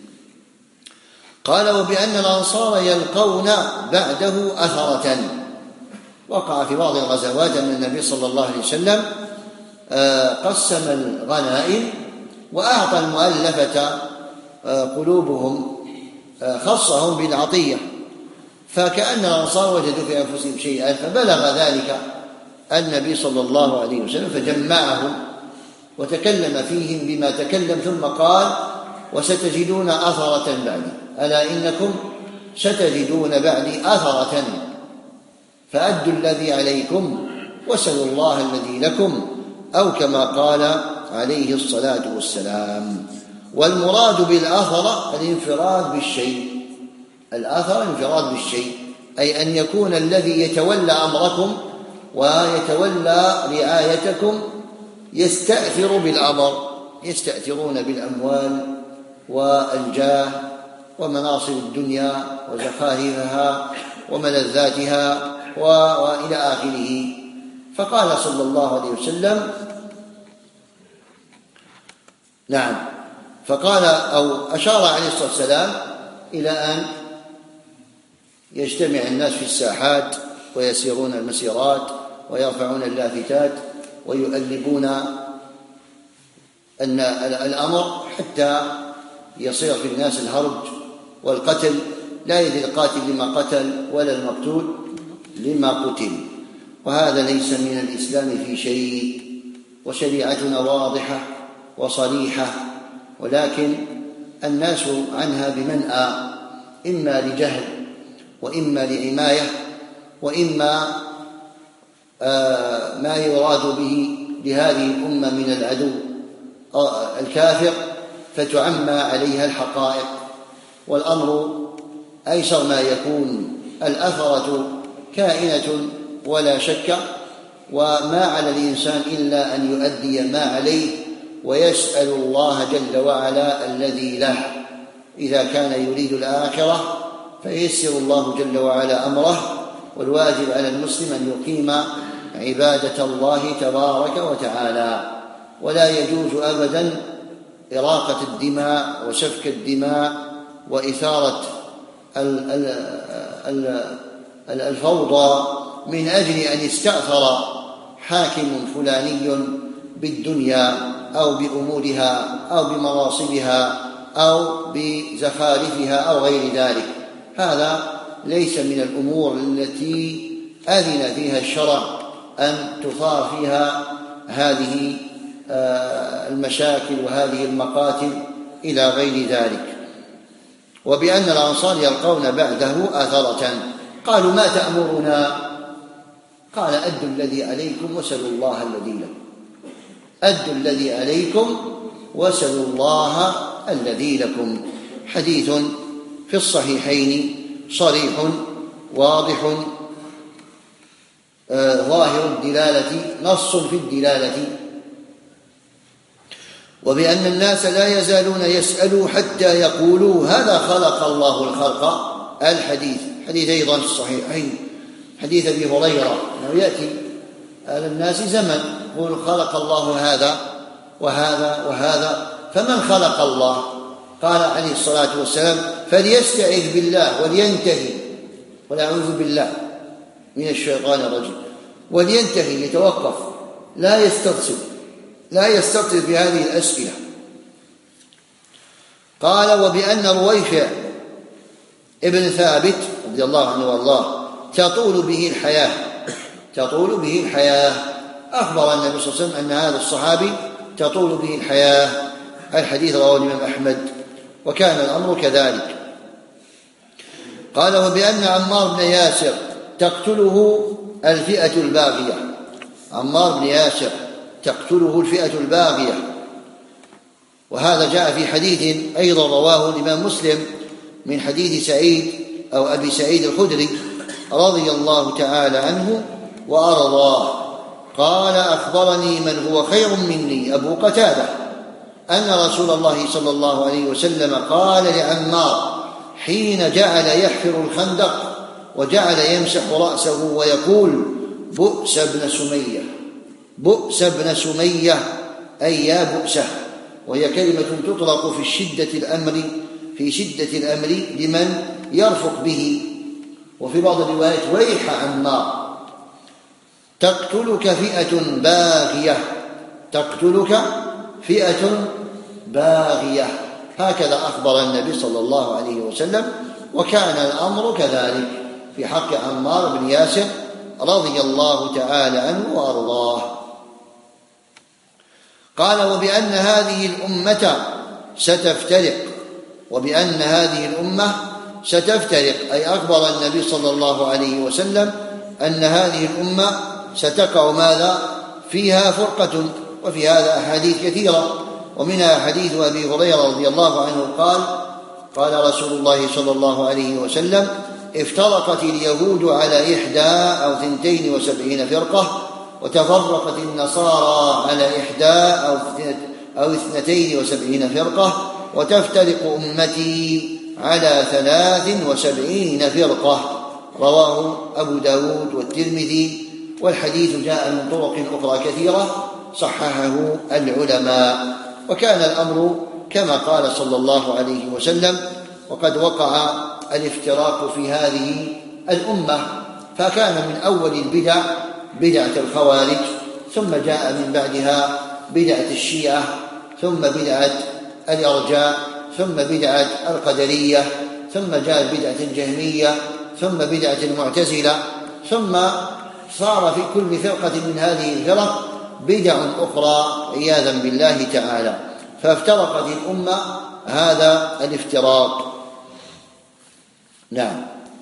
قال وبأن الأنصار يلقون بعده أثرة. وقع في بعض الغزوات أن النبي صلى الله عليه وسلم قسم الغنائم وأعطى المؤلفة قلوبهم، خصهم بالعطية، فكأن الأنصار وجدوا في أنفسهم شيئا، فبلغ ذلك النبي صلى الله عليه وسلم فجمعهم وتكلم فيهم بما تكلم، ثم قال وستجدون أثرة بعدي، ألا إنكم ستجدون بعدي أثرة، فأدوا الذي عليكم وسلوا الله الذي لكم، أو كما قال عليه الصلاة والسلام. والمراد بالأثرة الانفراد بالشيء، الأثر الانفراد بالشيء، أي أن يكون الذي يتولى أمركم ويتولى رعايتكم يستأثر بالأمر، يستأثرون بالأموال والجاه ومناصب الدنيا وزخارفها وملذاتها وإلى آخره. فقال صلى الله عليه وسلم نعم فقال أو أشار عليه الصلاة والسلام إلى أن يجتمع الناس في الساحات ويسيرون المسيرات ويرفعون اللافتات ويؤلبون أن الأمر حتى يصير في الناس الهرج والقتل، لا يدري القاتل لما قتل ولا المقتول لما قتل، وهذا ليس من الإسلام في شيء، وشريعتنا واضحة وصريحة، ولكن الناس عنها بمنأى، إما لجهل وإما لعماية وإما آه ما يراد به لهذه الأمة من العدو الكافر فتعمى عليها الحقائق. والأمر أيسر ما يكون، الأثرة كائنة ولا شك، وما على الإنسان إلا أن يؤدي ما عليه ويسأل الله جل وعلا الذي له. إذا كان يريد الآخرة فييسر الله جل وعلا أمره، والواجب على المسلم أن يقيم عبادة الله تبارك وتعالى، ولا يجوز أبدا إراقة الدماء وسفك الدماء وإثارة الفوضى من أجل أن يستأثر حاكم فلاني بالدنيا أو بأمورها أو بمناصبها أو بزخارفها أو غير ذلك. هذا ليس من الأمور التي أذن فيها الشرع أن تثار فيها هذه المشاكل وهذه المقاتل إلى غير ذلك. وبأن الأنصار يلقون بعده أثرة. قالوا ما تأمرنا؟ قال أدوا الذي عليكم وسلوا الله الذي لكم، أدوا الذي عليكم وسلوا الله الذي لكم. حديث في الصحيحين صريح واضح آه ظاهر الدلالة، نص في الدلالة، وبأن الناس لا يزالون يسألوا حتى يقولوا هذا خلق الله الخلق. الحديث حديث أيضا في الصحيحين حديث أبي هريرة أنه يأتي على الناس زمن يقول خلق الله هذا وهذا وهذا، فمن خلق الله؟ قال عليه الصلاة والسلام فليستعذ بالله ولينتهي، والأعوذ بالله من الشيطان الرجيم، ولينتهي يتوقف، لا يسترسل لا يستطرد في هذه الأسئلة. قال وبأن رويفع ابن ثابت رضي الله عنه والله تطول به الحياة تطول به الحياة أخبر النبي صلى الله عليه وسلم أن هذا الصحابي تطول به الحياة. الحديث رواه الإمام أحمد وكان الأمر كذلك. قال وبأن عمار بن ياسر تقتله الفئة الباغية عمار بن ياسر تقتله الفئة الباغية، وهذا جاء في حديث أيضا رواه الإمام مسلم من حديث سعيد أو أبي سعيد الخدري رضي الله تعالى عنه وأرضاه قال أخبرني من هو خير مني أبو قتادة أن رسول الله صلى الله عليه وسلم قال لعمار حين جعل يحفر الخندق وجعل يمسح رأسه ويقول بؤس ابن سمية بؤس ابن سمية أي يا بؤسه، وهي كلمة تطلق في شدة الأمر في شدة الأمر لمن يرفق به، وفي بعض الروايات ويح عمار تقتلك فئة باغية تقتلك فئة باغية، هكذا أخبر النبي صلى الله عليه وسلم، وكان الأمر كذلك في حق عمار بن ياسر رضي الله تعالى عنه وأرضاه. قال وبأن هذه الأمة ستفترق وبأن هذه الأمة ستفترق أي أخبر النبي صلى الله عليه وسلم أن هذه الأمة ستقع ماذا فيها فرقة، وفي هذا أحاديث كثيرة، ومنها حديث أبي هريرة رضي الله عنه قال قال رسول الله صلى الله عليه وسلم افترقت اليهود على إحدى أو ثنتين وسبعين فرقة، وتفرقت النصارى على إحدى أو اثنتين وسبعين فرقة، وتفترق أمتي على ثلاث وسبعين فرقة. رواه أبو داود والترمذي، والحديث جاء من طرق أخرى كثيرة صححه العلماء. وكان الأمر كما قال صلى الله عليه وسلم، وقد وقع الافتراق في هذه الأمة، فكان من أول البدع بدعة الخوارج، ثم جاء من بعدها بدعة الشيعة، ثم بدعة الإرجاء، ثم بدعة القدرية، ثم جاء بدعة الجهمية، ثم بدعة المعتزلة، ثم صار في كل فرقة من هذه الفرق بدع أخرى عياذا بالله تعالى، فافترقت الأمة هذا الافتراق. نعم.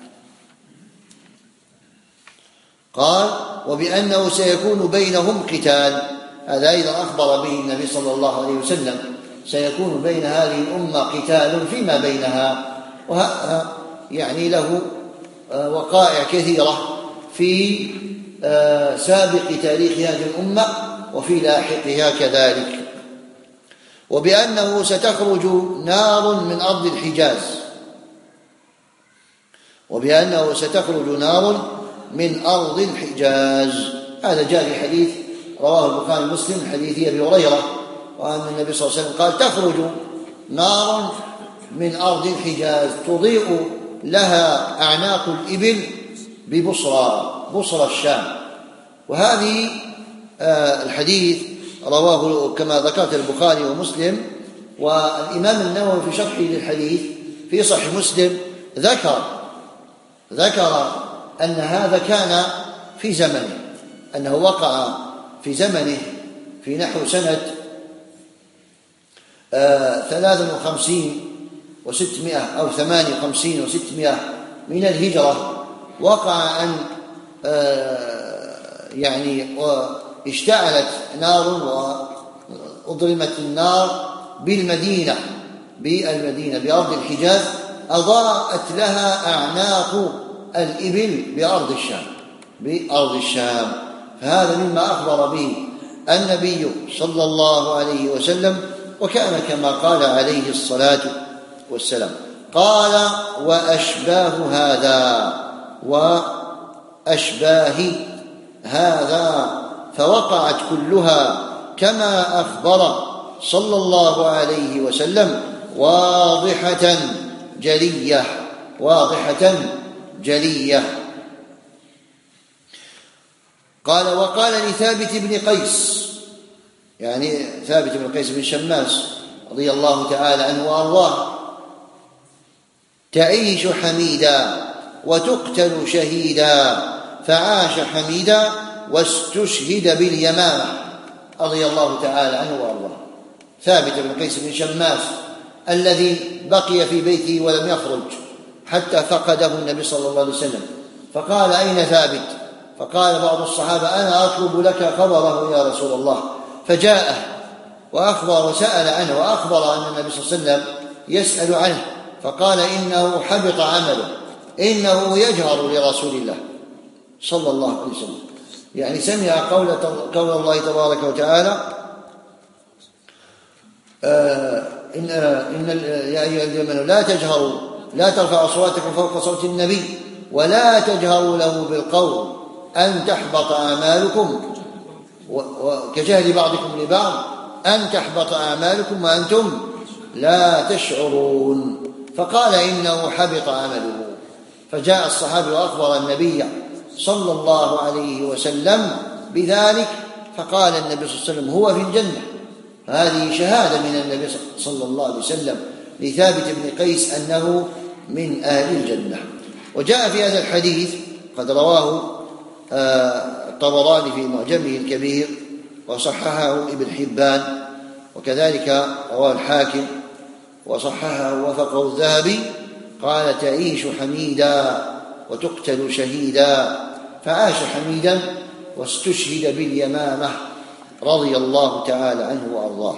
قال وبأنه سيكون بينهم قتال، هذا أيضا أخبر به النبي صلى الله عليه وسلم، سيكون بين هذه الأمة قتال فيما بينها، وهذا يعني له وقائع كثيرة في سابق تاريخ هذه الأمة وفي لاحقها كذلك. وبأنه ستخرج نار من أرض الحجاز وبأنه ستخرج نار من أرض الحجاز، هذا جاء في حديث رواه البخاري ومسلم حديث أبي هريرة، وأن النبي صلى الله عليه وسلم قال تخرج نار من أرض الحجاز تضيء لها أعناق الإبل ببصرى بصرى الشام. وهذه آه الحديث رواه كما ذكرت البخاري ومسلم، والإمام النووي في شرحه للحديث في صحيح مسلم ذكر ذكر أن هذا كان في زمنه، أنه وقع في زمنه في نحو سنة آه ثلاث وخمسين وستمائة أو ثمان وخمسين وستمائة من الهجرة، وقع أن آه يعني اشتعلت نار وأضرمت النار بالمدينة بالمدينة بأرض الحجاز أضاءت لها أعناق الإبل بأرض الشام بأرض الشام. فهذا مما أخبر به النبي صلى الله عليه وسلم، وكان كما قال عليه الصلاة والسلام. قال: وأشباه هذا وأشباه هذا، فوقعت كلها كما أخبر صلى الله عليه وسلم واضحة جلية واضحة جلية. قال: وقال لثابت بن قيس، يعني ثابت بن قيس بن شماس رضي الله تعالى عنه وأرضاه: تعيش حميدا وتقتل شهيدا، فعاش حميدا واستشهد باليمامة رضي الله تعالى عنه وأرضاه. ثابت بن قيس بن شماس الذي بقي في بيته ولم يخرج حتى فقده النبي صلى الله عليه وسلم، فقال: أين ثابت؟ فقال بعض الصحابة: أنا أطلب لك خبره يا رسول الله. فجاءه وأخبر وسأل عنه، وأخبر أن النبي صلى الله عليه وسلم يسأل عنه، فقال: إنه حبط عمله، إنه يجهر لرسول الله صلى الله عليه وسلم. يعني سمع قول, قول الله تبارك وتعالى: آه إن, إن يا أيها الذين آمنوا لا تجهروا لا ترفعوا أصواتكم فوق صوت النبي ولا تجهروا له بالقول أن تحبط أعمالكم وكجهل بعضكم لبعض أن تحبط أعمالكم وأنتم لا تشعرون. فقال: إنه حبط عمله. فجاء الصحابي وأخبر النبي صلى الله عليه وسلم بذلك، فقال النبي صلى الله عليه وسلم: هو في الجنة. هذه شهادة من النبي صلى الله عليه وسلم لثابت بن قيس أنه من أهل الجنة. وجاء في هذا الحديث قد رواه الطبراني في معجمه الكبير وصححه ابن حبان، وكذلك رواه الحاكم وصححه ووافقه الذهبي. قال: تعيش حميدا وتقتل شهيدا، فعاش حميدا واستشهد باليمامة رضي الله تعالى عنه وأرضاه.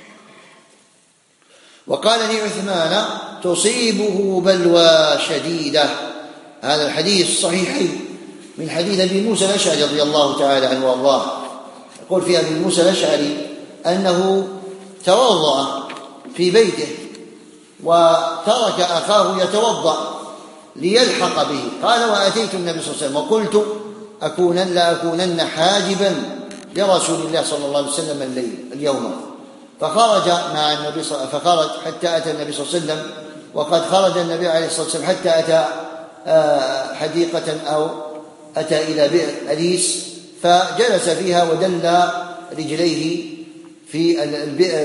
وقال لعثمان: تصيبه بلوى شديدة. هذا الحديث صحيحين من حديث أبي موسى الأشعري رضي الله تعالى عنه وأرضاه. يقول في أبي موسى الأشعري أنه توضأ في بيته وترك أخاه يتوضأ ليلحق به. قال: وأتيت النبي صلى الله عليه وسلم وقلت أكونن لا أكونن حاجبا لرسول الله صلى الله عليه وسلم الليل اليوم. فخرج مع النبي صلى فخرج حتى أتى النبي صلى الله عليه وسلم، وقد خرج النبي عليه الصلاة والسلام حتى أتى حديقة أو أتى إلى بئر أليس، فجلس فيها ودل رجليه في البئر،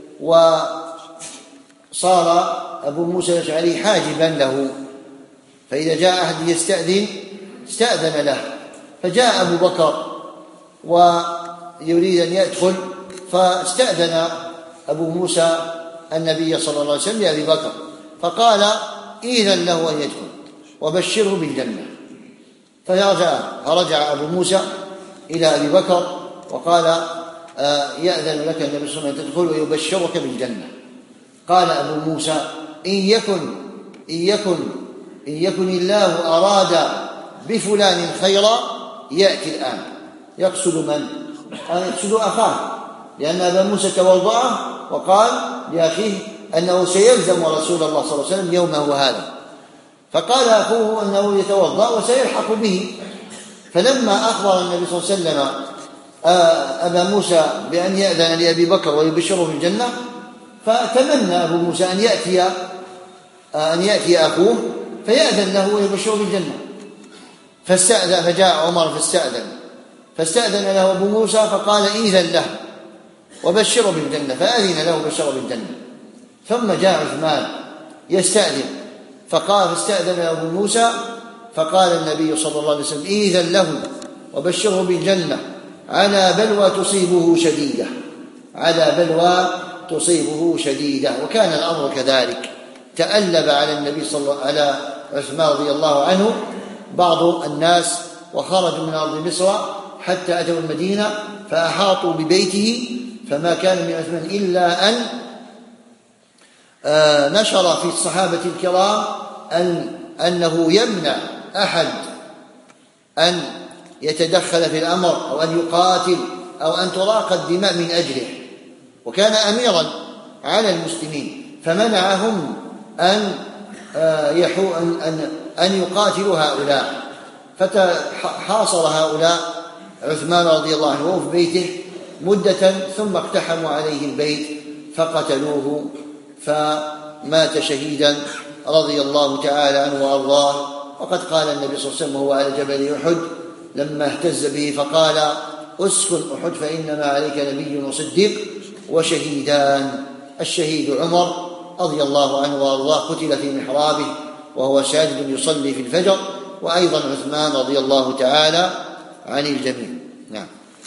وصار أبو موسى الأشعري حاجبا له، فإذا جاء أحد يستأذن استأذن له. فجاء أبو بكر ويريد أن يدخل، فاستأذن أبو موسى النبي صلى الله عليه وسلم لأبي بكر، فقال: إذن له أن يدخل وبشره بالجنة. فرجع فرجع أبو موسى إلى أبي بكر وقال: آه يأذن لك النبي صلى الله عليه وسلم أن تدخل ويبشرك بالجنة. قال أبو موسى: إن يكن إن يكن إن يكن الله أراد بفلان خيرا يأتي الآن. يقصد من؟ يقصد أخاه، لأن أبا موسى توضأ وقال لأخيه أنه سيلزم رسول الله صلى الله عليه وسلم يومه هذا، فقال أخوه أنه يتوضأ وسيلحق به. فلما أخبر النبي صلى الله عليه وسلم أبا موسى بأن يأذن لأبي بكر ويبشره في الجنة، فتمنى أبو موسى أن يأتي أن يأتي أخوه فيأذن له ويبشره بالجنة. فاستأذن فجاء عمر فاستأذن فاستأذن له أبو موسى فقال: إذن له وبشره بالجنة، فأذن له وبشره بالجنة. ثم جاء عثمان يستأذن فقال فاستأذن له أبو موسى، فقال النبي صلى الله عليه وسلم: إذن له وبشره بالجنة على بلوى تصيبه شديدة على بلوى تصيبه شديدة. وكان الأمر كذلك، تألب على النبي صلى الله على عثمان رضي الله عنه بعض الناس، وخرجوا من أرض مصر حتى أتوا المدينة فأحاطوا ببيته، فما كان من عثمان إلا أن نشر في الصحابة الكرام أن أنه يمنع أحد أن يتدخل في الأمر أو أن يقاتل أو أن تراق الدماء من أجله، وكان أميرا على المسلمين، فمنعهم أن أن أن يقاتلوا هؤلاء، فحاصر هؤلاء عثمان رضي الله عنه في بيته مدة، ثم اقتحموا عليه البيت فقتلوه فمات شهيدا رضي الله تعالى عنه وأرضاه. وقد قال النبي صلى الله عليه وسلم وهو على جبل أحد لما اهتز به فقال: اسكن أحد فإنما عليك نبي وصديق وشهيدان. الشهيد عمر رضي الله عنه وأرضاه قتل في محرابه وهو ساجد يصلي في الفجر، وأيضا عثمان رضي الله تعالى عن الجميع. نعم.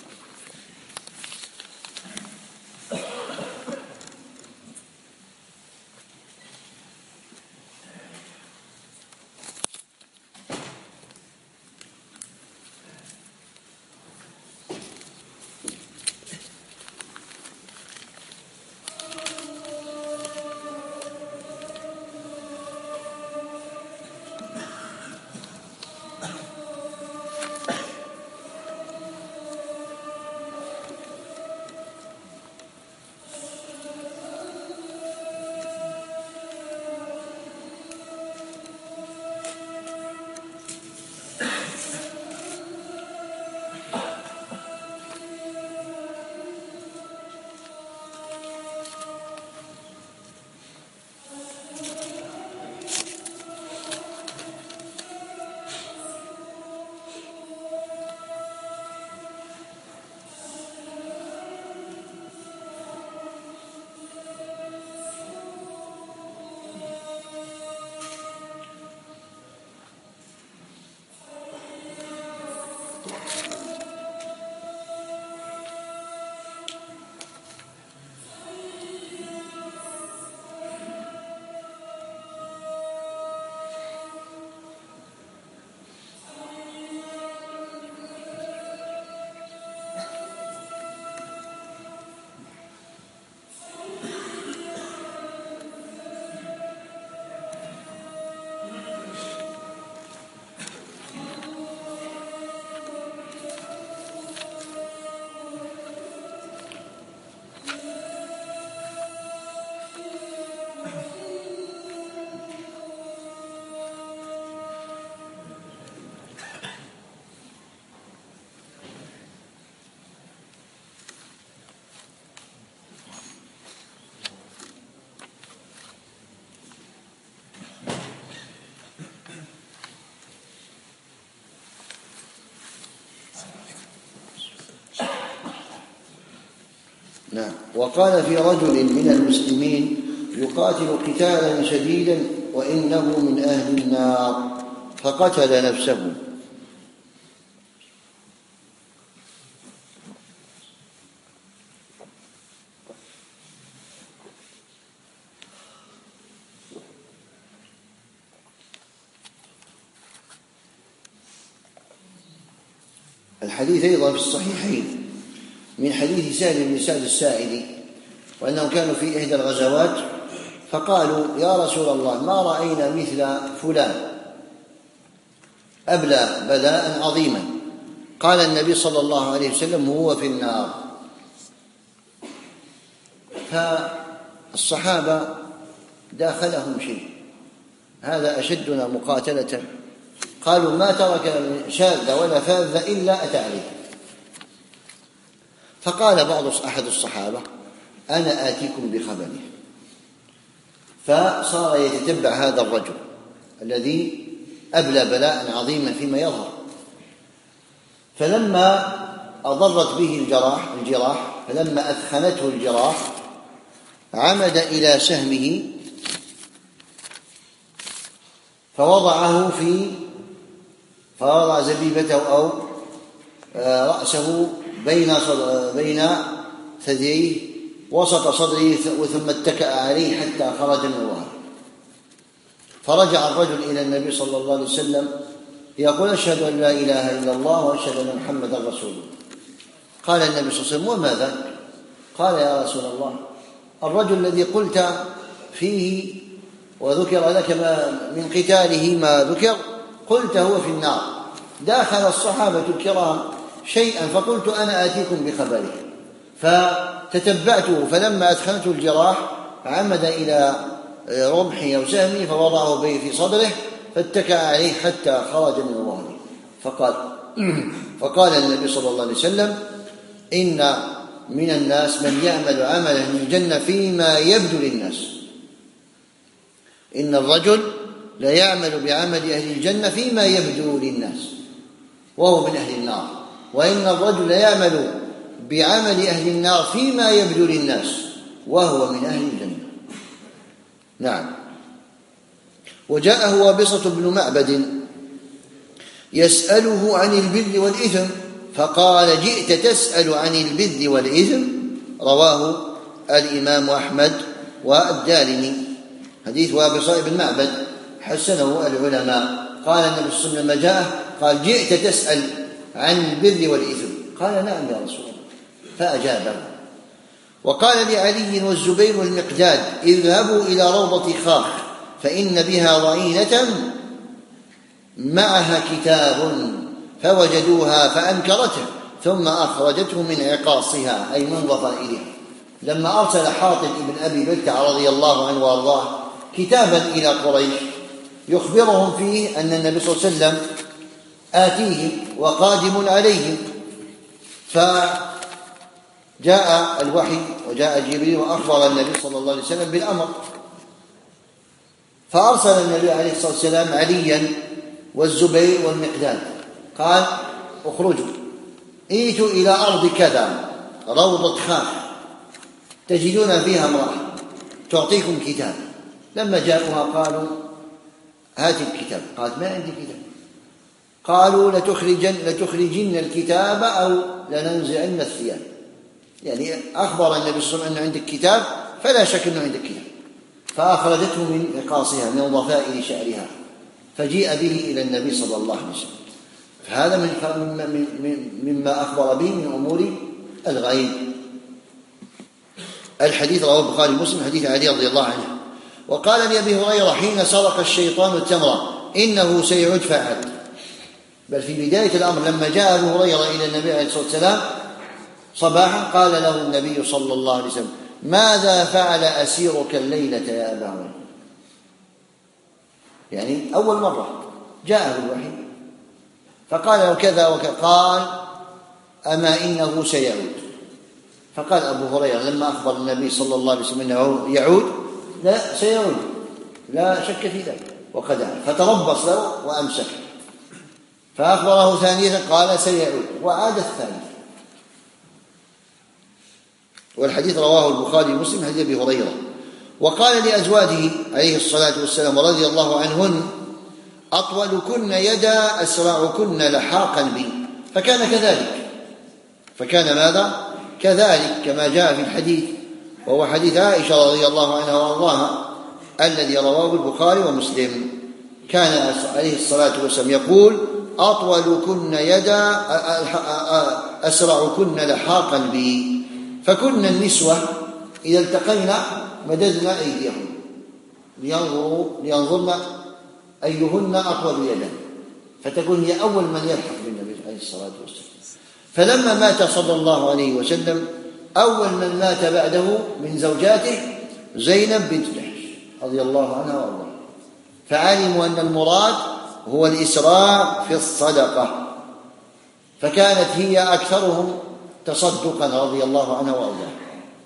نعم. وقال في رجل من المسلمين يقاتل قتالا شديدا وإنه من أهل النار فقتل نفسه. الحديث أيضا في الصحيحين من حديث سهل بن سعد الساعدي وأنهم كانوا في إحدى الغزوات فقالوا: يا رسول الله، ما رأينا مثل فلان أبلى بلاء عظيما. قال النبي صلى الله عليه وسلم: هو في النار. فالصحابة داخلهم شيء، هذا أشدنا مقاتلة. قالوا: ما ترك شاذة ولا فاذة إلا أتى عليه. فقال بعض أحد الصحابة: أنا آتيكم بخبره. فصار يتتبع هذا الرجل الذي أبلى بلاء عظيما فيما يظهر، فلما أضرت به الجراح الجراح فلما أثخنته الجراح عمد إلى سهمه فوضعه في فوضع زبيبته أو رأسه بين بين ثدييه وسط صدره ثم اتكأ عليه حتى خرج من الوهر. فرجع الرجل إلى النبي صلى الله عليه وسلم يقول: أشهد أن لا إله إلا الله وأشهد أن محمدا رسول الله. قال النبي صلى الله عليه وسلم: وما ذاك؟ قال: يا رسول الله، الرجل الذي قلت فيه وذكر لك ما من قتاله ما ذكر قلت هو في النار. داخل الصحابة الكرام شيئا فقلت أنا آتيكم بخبره، فتتبعته فلما أدخلته الجراح عمد إلى رمحي أو سهمي فوضعه في صدره فاتكأ عليه حتى خرج من ظهره. فقال فقال النبي صلى الله عليه وسلم: إن من الناس من يعمل عمل أهل الجنة فيما يبدو للناس. إن الرجل لا يعمل بعمل أهل الجنة فيما يبدو للناس وهو من أهل النار، وإن الرجل لا يعمل بعمل أهل النار فيما يبدو للناس وهو من أهل الجنة. نعم. وجاءه وابصة بن معبد يسأله عن البر والإثم فقال: جئت تسأل عن البر والإثم. رواه الإمام أحمد والدارمي. حديث وابصة بن معبد حسنه العلماء. قال النبي صلى الله عليه وسلم لما جاءه قال: جئت تسأل عن البر والإثم؟ قال: نعم يا رسول الله. فأجابه. وقال لعلي والزبير والمقداد: اذهبوا إلى روضة خاخ فإن بها ضعينة معها كتاب، فوجدوها فأنكرته ثم أخرجته من عقاصها أي من ضفائرها. لما أرسل حاطب بن أبي بلتع رضي الله عنه وأرضاه كتابا إلى قريش يخبرهم فيه أن النبي صلى الله عليه وسلم آتيهم وقادم عليهم، فجاء الوحي وجاء جبريل وأخبر النبي صلى الله عليه وسلم بالأمر، فأرسل النبي عليه الصلاة والسلام عليا والزبير والمقداد قال: اخرجوا ائتوا إلى أرض كذا روضة خاخ تجدون فيها امرأة تعطيكم كتاب. لما جاءوها قالوا: هات الكتاب. قالت: ما عندي كتاب. قالوا: لتخرجن, لتخرجن الكتاب أو لننزعن الثياب. يعني أخبر النبي صلى الله عليه وسلم أن عندك كتاب فلا شك أنه عندك كتاب. فأخرجته من عقاصها من ضفائر شعرها فجيء به إلى النبي صلى الله عليه وسلم. فهذا من مما أخبر به من أمور الغيب. الحديث رواه البخاري ومسلم حديث علي رضي الله عنه. وقال لأبي هريرة حين سرق الشيطان التمر: إنه سيعود فعل. بل في بداية الأمر لما جاء أبو هريرة إلى النبي عليه الصلاة والسلام صباحا قال له النبي صلى الله عليه وسلم: ماذا فعل أسيرك الليلة يا أبا هريرة؟ يعني أول مرة جاءه الوحي فقال له كذا وكذا. قال: أما إنه سيعود. فقال أبو هريرة لما أخبر النبي صلى الله عليه وسلم أنه يعود: لا سيعود لا شك في ذلك وقد عاد. فتربص له وأمسك. فأخبره ثانية قال: سيعود، وعاد الثالث. والحديث رواه البخاري ومسلم حديث أبي هريرة. وقال لأزواجه عليه الصلاة والسلام رضي الله عنهن: أطولكن يدا أسرعكن لحاقا بي. فكان كذلك فكان ماذا؟ كذلك كما جاء في الحديث، وهو حديث عائشة رضي الله عنها وأرضاها الذي رواه البخاري ومسلم. كان عليه الصلاة والسلام يقول: أطولكن يدا أسرعكن لحاقا بي. فكن النسوة إذا التقينا مددنا أيديهم لينظروا لينظرن أيهن أطول يدا، فتكون هي أول من يلحق بالنبي عليه الصلاة والسلام. فلما مات صلى الله عليه وسلم أول من مات بعده من زوجاته زينب بنت جحش رضي الله عنها وارضاها، فعلموا أن المراد هو الإسراع في الصدقة، فكانت هي أكثرهم تصدقا رضي الله عنها وارضاها.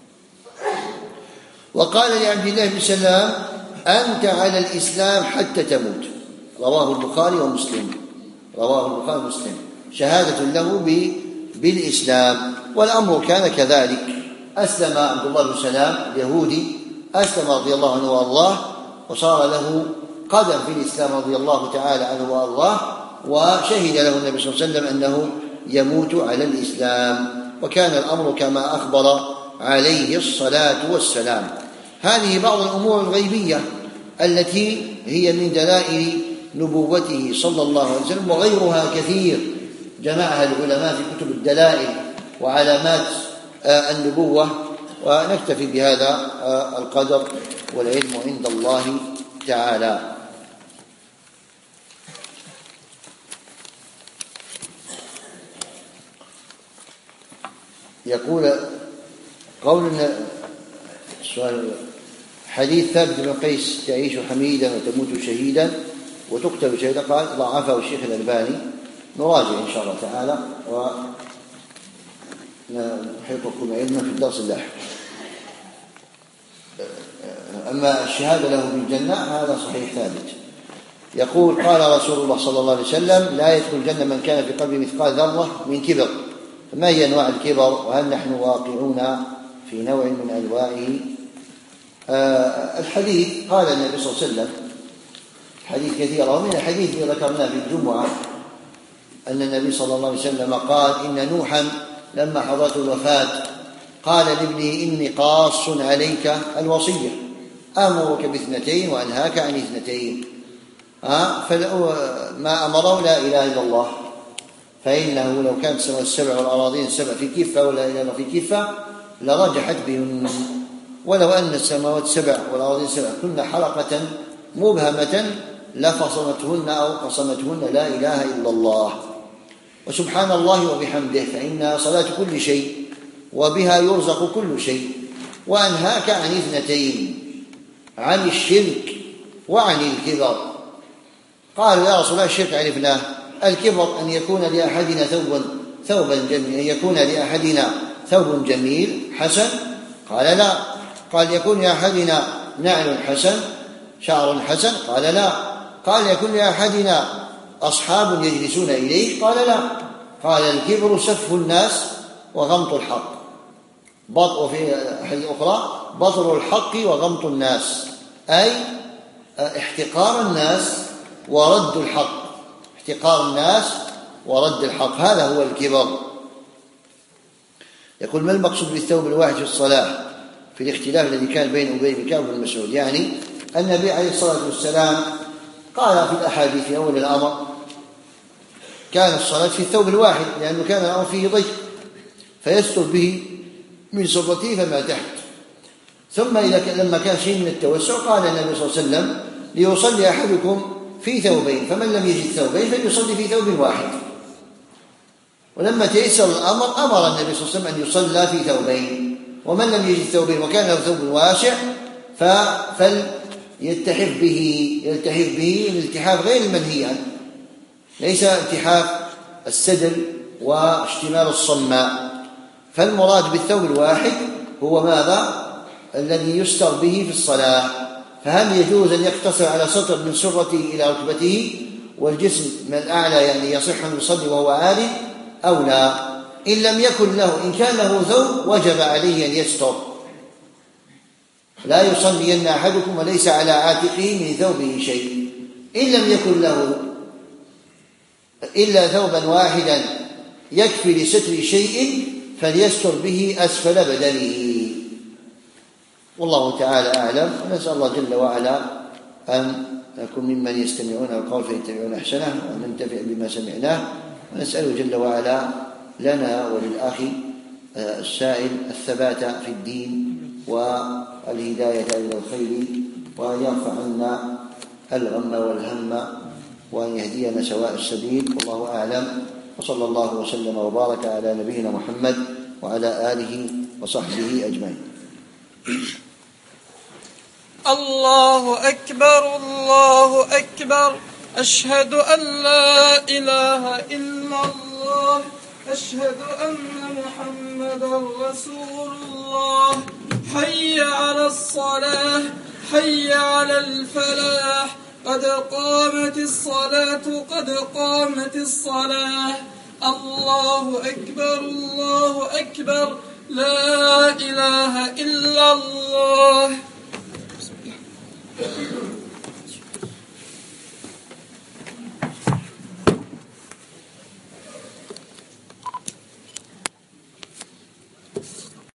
وقال لعبد الله بن سلام: أنت على الإسلام حتى تموت. رواه البخاري ومسلم رواه البخاري ومسلم شهادة له بالإسلام. والأمر كان كذلك. أسلم عبد الله بن سلام اليهودي، أسلم رضي الله عنه وارضاه، وصار له قدم في الإسلام رضي الله تعالى عنه وارضاه، وشهد له النبي صلى الله عليه وسلم أنه يموت على الإسلام. وكان الأمر كما أخبر عليه الصلاة والسلام. هذه بعض الأمور الغيبية التي هي من دلائل نبوته صلى الله عليه وسلم، وغيرها كثير جمعها العلماء في كتب الدلائل وعلامات النبوة ونكتفي بهذا القدر، والعلم عند الله تعالى. يقول قول السؤال حديث ثابت بن قيس تعيش حميدا وتموت شهيدا وتقتل شهيدا، قال ضعفه الشيخ الألباني، نراجع إن شاء الله تعالى ونحيطكم علما في الدرس اللاحق. أما الشهادة له بالجنة هذا صحيح ثابت. يقول قال رسول الله صلى الله عليه وسلم لا يدخل الجنة من كان في قلبه مثقال ذرة من كبر. فما هي أنواع الكبر، وهل نحن واقعون في نوع من أنواعه؟ آه الحديث قال النبي صلى الله عليه وسلم حديث كثيرة، ومن الحديث الذي ذكرناه في الجمعة أن النبي صلى الله عليه وسلم قال إن نوحا لما حضرته الوفاة قال لابنه إني قاص عليك الوصية، آمرك باثنتين وأنهاك عن اثنتين. آه فما أمره لا إله إلا الله، فإنه لو كانت السماوات السبع والأراضين السبع في كفة ولا إله إلا في كفة لرجحت بهن، ولو أن السماوات السبع والأراضين السبع كن حلقة مبهمة لفصمتهن أو قصمتهن لا إله إلا الله. وسبحان الله وبحمده فإنها صلاة كل شيء وبها يرزق كل شيء. وأنهاك عن اثنتين، عن الشرك وعن الكبر. قالوا يا رسول الله الشرك عرفناه، الكبر أن يكون لأحدنا ثوبا ثوبا جميل أن يكون لأحدنا ثوب جميل حسن، قال لا. قال يكون لأحدنا نعل حسن شعر حسن، قال لا. قال يكون لأحدنا أصحاب يجلسون إليه، قال لا. قال الكبر سفه الناس وغمط الحق، وفي حديث أخرى بطر الحق وغمط الناس، أي احتقار الناس ورد الحق، احتقار الناس ورد الحق، هذا هو الكبر. يقول ما المقصود بالثوب الواحد في الصلاة في الاختلاف الذي كان بين أبي بن كعب بن مسعود؟ يعني النبي عليه الصلاة والسلام قال في الأحاديث في أول الأمر كان الصلاة في الثوب الواحد، لأنه كان الأمر فيه ضيق فيستر به من سرته فما تحت. ثم إذا لما كان شيء من التوسع قال النبي صلى الله عليه وسلم ليصلي أحدكم في ثوبين، فمن لم يجد ثوبين فليصلي في ثوب واحد. ولما تيسر الأمر أمر النبي صلى الله عليه وسلم أن يصلى في ثوبين، ومن لم يجد ثوبين وكان له ثوب واسع فليلتحف به يلتحف به الالتحاف غير المنهي عنه، ليس التحاف السدل واشتمال الصماء. فالمراد بالثوب الواحد هو ماذا؟ الذي يستر به في الصلاة. فهل يجوز أن يقتصر على سطر من سرته إلى ركبته والجسم من الأعلى يعني يصح أن يصلي وهو عال أو لا؟ إن لم يكن له إن كان له ثوب وجب عليه أن يستر، لا يصلين أحدكم وليس على عاتقه من ثوبه شيء. إن لم يكن له إلا ثوبا واحدا يكفي لستر شيء فليستر به أسفل بدنه. والله تعالى أعلم، ونسأل الله جل وعلا أن نكون ممن يستمعون القول فيتبعون أحسنه وأن ننتفع بما سمعناه، ونسأله جل وعلا لنا وللأخ السائل الثبات في الدين والهداية إلى الخير، وأن يرفع عنا الغم والهم وأن يهدينا سواء السبيل. والله أعلم، وصلى الله وسلم وبارك على نبينا محمد وعلى آله وصحبه أجمعين. الله أكبر الله أكبر، أشهد أن لا إله إلا الله، أشهد أن محمدا رسول الله. حي على الصلاة حي على الفلاح، قد قامت الصلاة قد قامت الصلاة. الله أكبر الله أكبر، لا إله إلا الله.